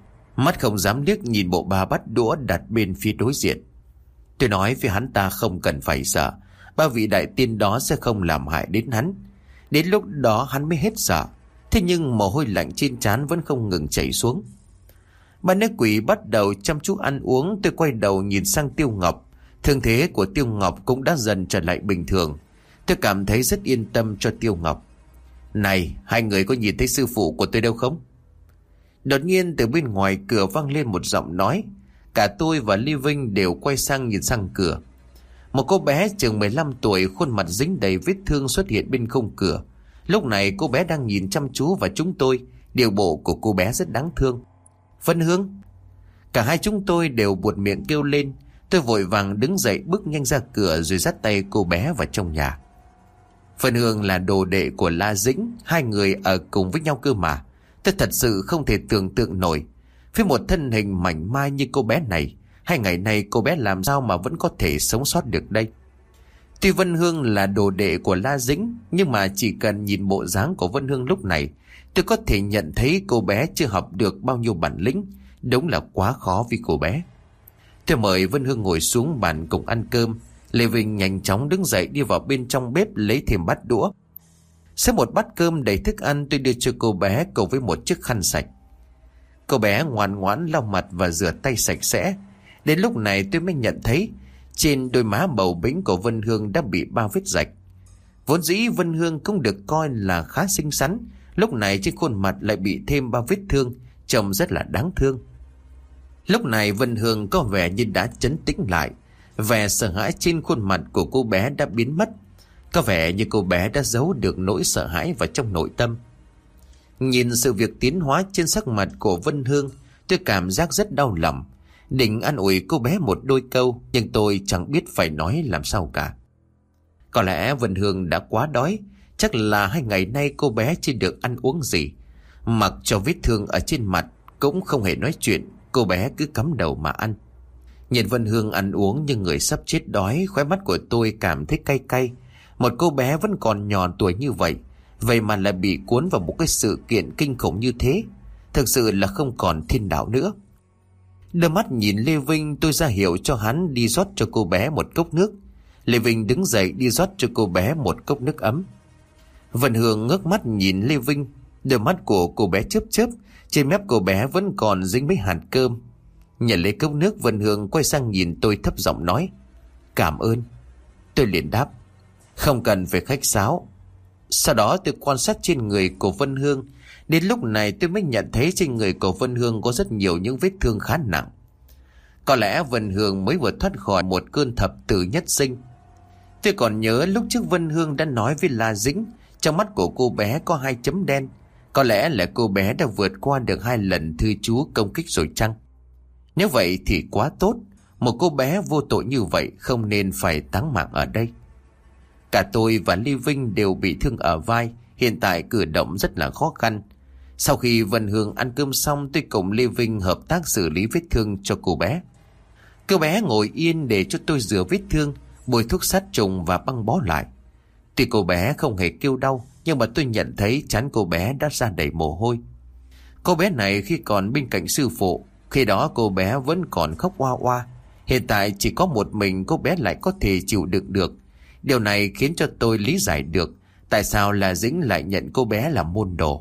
Speaker 2: mắt không dám liếc nhìn bộ ba bát đũa đặt bên phía đối diện. Tôi nói với hắn ta không cần phải sợ, ba vị đại tiên đó sẽ không làm hại đến hắn. Đến lúc đó hắn mới hết sợ. Thế nhưng mồ hôi lạnh trên trán vẫn không ngừng chảy xuống. Ba nữ quỷ bắt đầu chăm chú ăn uống. Tôi quay đầu nhìn sang Tiêu Ngọc. Thương thế của Tiêu Ngọc cũng đã dần trở lại bình thường. Tôi cảm thấy rất yên tâm cho Tiêu Ngọc. Này, hai người có nhìn thấy sư phụ của tôi đâu không? Đột nhiên từ bên ngoài cửa vang lên một giọng nói. Cả tôi và Lê Vinh đều quay sang nhìn sang cửa. Một cô bé chừng 15 tuổi, khuôn mặt dính đầy vết thương xuất hiện bên khung cửa. Lúc này cô bé đang nhìn chăm chú vào chúng tôi. Điều bộ của cô bé rất đáng thương. Vân Hương. Cả hai chúng tôi đều buột miệng kêu lên. Tôi vội vàng đứng dậy bước nhanh ra cửa rồi dắt tay cô bé vào trong nhà. Vân Hương là đồ đệ của La Dĩnh, hai người ở cùng với nhau cơ mà. Tôi thật sự không thể tưởng tượng nổi, với một thân hình mảnh mai như cô bé này, 2 ngày nay cô bé làm sao mà vẫn có thể sống sót được đây. Tuy Vân Hương là đồ đệ của La Dĩnh, nhưng mà chỉ cần nhìn bộ dáng của Vân Hương lúc này, tôi có thể nhận thấy cô bé chưa học được bao nhiêu bản lĩnh. Đúng là quá khó với cô bé. Tôi mời Vân Hương ngồi xuống bàn cùng ăn cơm. Lê Vinh nhanh chóng đứng dậy đi vào bên trong bếp lấy thêm bát đũa. Xếp một bát cơm đầy thức ăn tôi đưa cho cô bé cùng với một chiếc khăn sạch. Cô bé ngoan ngoãn lau mặt và rửa tay sạch sẽ. Đến lúc này tôi mới nhận thấy trên đôi má bầu bĩnh của Vân Hương đã bị 3 vết rạch. Vốn dĩ Vân Hương cũng được coi là khá xinh xắn, lúc này trên khuôn mặt lại bị thêm 3 vết thương, trông rất là đáng thương. Lúc này Vân Hương có vẻ như đã trấn tĩnh lại, vẻ sợ hãi trên khuôn mặt của cô bé đã biến mất. Có vẻ như cô bé đã giấu được nỗi sợ hãi vào trong nội tâm. Nhìn sự việc tiến hóa trên sắc mặt của Vân Hương, tôi cảm giác rất đau lòng. Định an ủi cô bé một đôi câu, nhưng tôi chẳng biết phải nói làm sao cả. Có lẽ Vân Hương đã quá đói, chắc là 2 ngày nay cô bé chưa được ăn uống gì. Mặc cho vết thương ở trên mặt, cũng không hề nói chuyện, cô bé cứ cắm đầu mà ăn. Nhìn Vân Hương ăn uống như người sắp chết đói, khóe mắt của tôi cảm thấy cay cay. Một cô bé vẫn còn nhỏ tuổi như vậy, vậy mà lại bị cuốn vào một cái sự kiện kinh khủng như thế, thực sự là không còn thiên đạo nữa. Đưa mắt nhìn Lê Vinh, tôi ra hiệu cho hắn đi rót cho cô bé một cốc nước. Lê Vinh đứng dậy đi rót cho cô bé một cốc nước ấm. Vân Hương ngước mắt nhìn Lê Vinh, đôi mắt của cô bé chớp chớp, trên mép cô bé vẫn còn dính mấy hạt cơm. Nhận lấy cốc nước, Vân Hương quay sang nhìn tôi thấp giọng nói: "Cảm ơn." Tôi liền đáp: "Không cần phải khách sáo." Sau đó tôi quan sát trên người của Vân Hương. Đến lúc này tôi mới nhận thấy trên người của Vân Hương có rất nhiều những vết thương khá nặng. Có lẽ Vân Hương mới vừa thoát khỏi một cơn thập tử nhất sinh. Tôi còn nhớ lúc trước Vân Hương đã nói với La Dĩnh, trong mắt của cô bé có 2 chấm đen. Có lẽ là cô bé đã vượt qua được 2 lần thư chú công kích rồi chăng? Nếu vậy thì quá tốt. Một cô bé vô tội như vậy không nên phải táng mạng ở đây. Cả tôi và Ly Vinh đều bị thương ở vai, hiện tại cử động rất là khó khăn. Sau khi Vân Hương ăn cơm xong, tôi cùng Lê Vinh hợp tác xử lý vết thương cho cô bé. Cô bé ngồi yên để cho tôi rửa vết thương, bôi thuốc sát trùng và băng bó lại. Tuy cô bé không hề kêu đau, nhưng mà tôi nhận thấy trán cô bé đã ra đầy mồ hôi. Cô bé này khi còn bên cạnh sư phụ, khi đó cô bé vẫn còn khóc oa oa. Hiện tại chỉ có một mình cô bé lại có thể chịu đựng được. Điều này khiến cho tôi lý giải được tại sao là Dĩnh lại nhận cô bé làm môn đồ.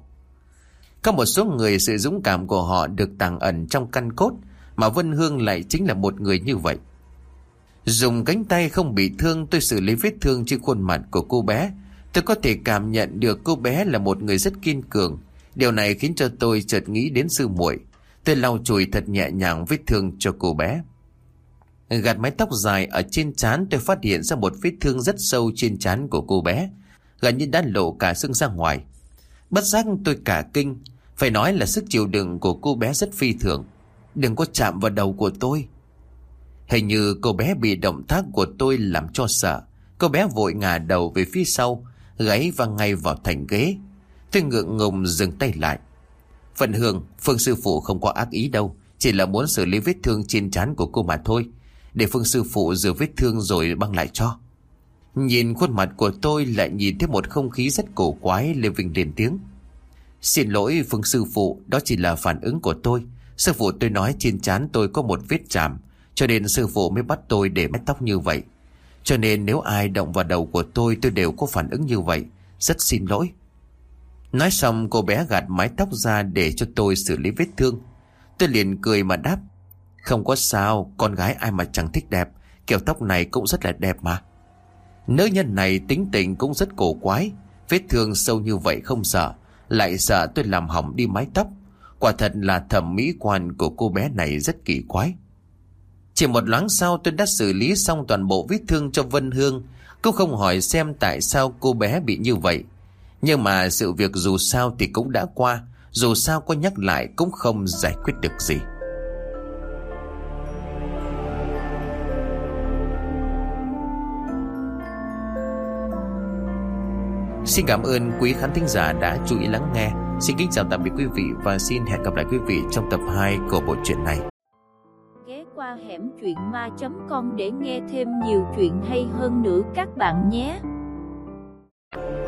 Speaker 2: Có một số người sự dũng cảm của họ được tàng ẩn trong căn cốt, mà Vân Hương lại chính là một người như vậy. Dùng cánh tay không bị thương, tôi xử lý vết thương trên khuôn mặt của cô bé. Tôi có thể cảm nhận được cô bé là một người rất kiên cường. Điều này khiến cho tôi chợt nghĩ đến sư muội. Tôi lau chùi thật nhẹ nhàng vết thương cho cô bé. Gạt mái tóc dài ở trên trán, tôi phát hiện ra một vết thương rất sâu trên trán của cô bé, gần như đã lộ cả xương ra ngoài. Bất giác tôi cả kinh, phải nói là sức chịu đựng của cô bé rất phi thường. "Đừng có chạm vào đầu của tôi." Hình như cô bé bị động tác của tôi làm cho sợ. Cô bé vội ngả đầu về phía sau, gáy văng ngay vào thành ghế. Tôi ngượng ngùng dừng tay lại. "Vân Hương, Phương sư phụ không có ác ý đâu, chỉ là muốn xử lý vết thương trên trán của cô mà thôi. Để Phương sư phụ rửa vết thương rồi băng lại cho." Nhìn khuôn mặt của tôi lại nhìn thấy một không khí rất cổ quái, Lê Vinh lên tiếng: "Xin lỗi Phương sư phụ, đó chỉ là phản ứng của tôi. Sư phụ tôi nói trên trán tôi có một vết chạm, cho nên sư phụ mới bắt tôi để mái tóc như vậy. Cho nên nếu ai động vào đầu của tôi đều có phản ứng như vậy. Rất xin lỗi." Nói xong cô bé gạt mái tóc ra để cho tôi xử lý vết thương. Tôi liền cười mà đáp: "Không có sao, con gái ai mà chẳng thích đẹp, kiểu tóc này cũng rất là đẹp mà." Nữ nhân này tính tình cũng rất cổ quái, vết thương sâu như vậy không sợ, lại sợ tôi làm hỏng đi mái tóc. Quả thật là thẩm mỹ quan của cô bé này rất kỳ quái. Chỉ một loáng sau tôi đã xử lý xong toàn bộ vết thương cho Vân Hương. Cũng không hỏi xem tại sao cô bé bị như vậy. Nhưng mà sự việc dù sao thì cũng đã qua, dù sao có nhắc lại cũng không giải quyết được gì. Xin cảm ơn quý khán thính giả đã chú ý lắng nghe. Xin kính chào tạm biệt quý vị và xin hẹn gặp lại quý vị trong tập 2 của bộ truyện này.
Speaker 1: Ghé qua hẻm truyện ma.com để nghe thêm nhiều chuyện hay hơn nữa các bạn nhé.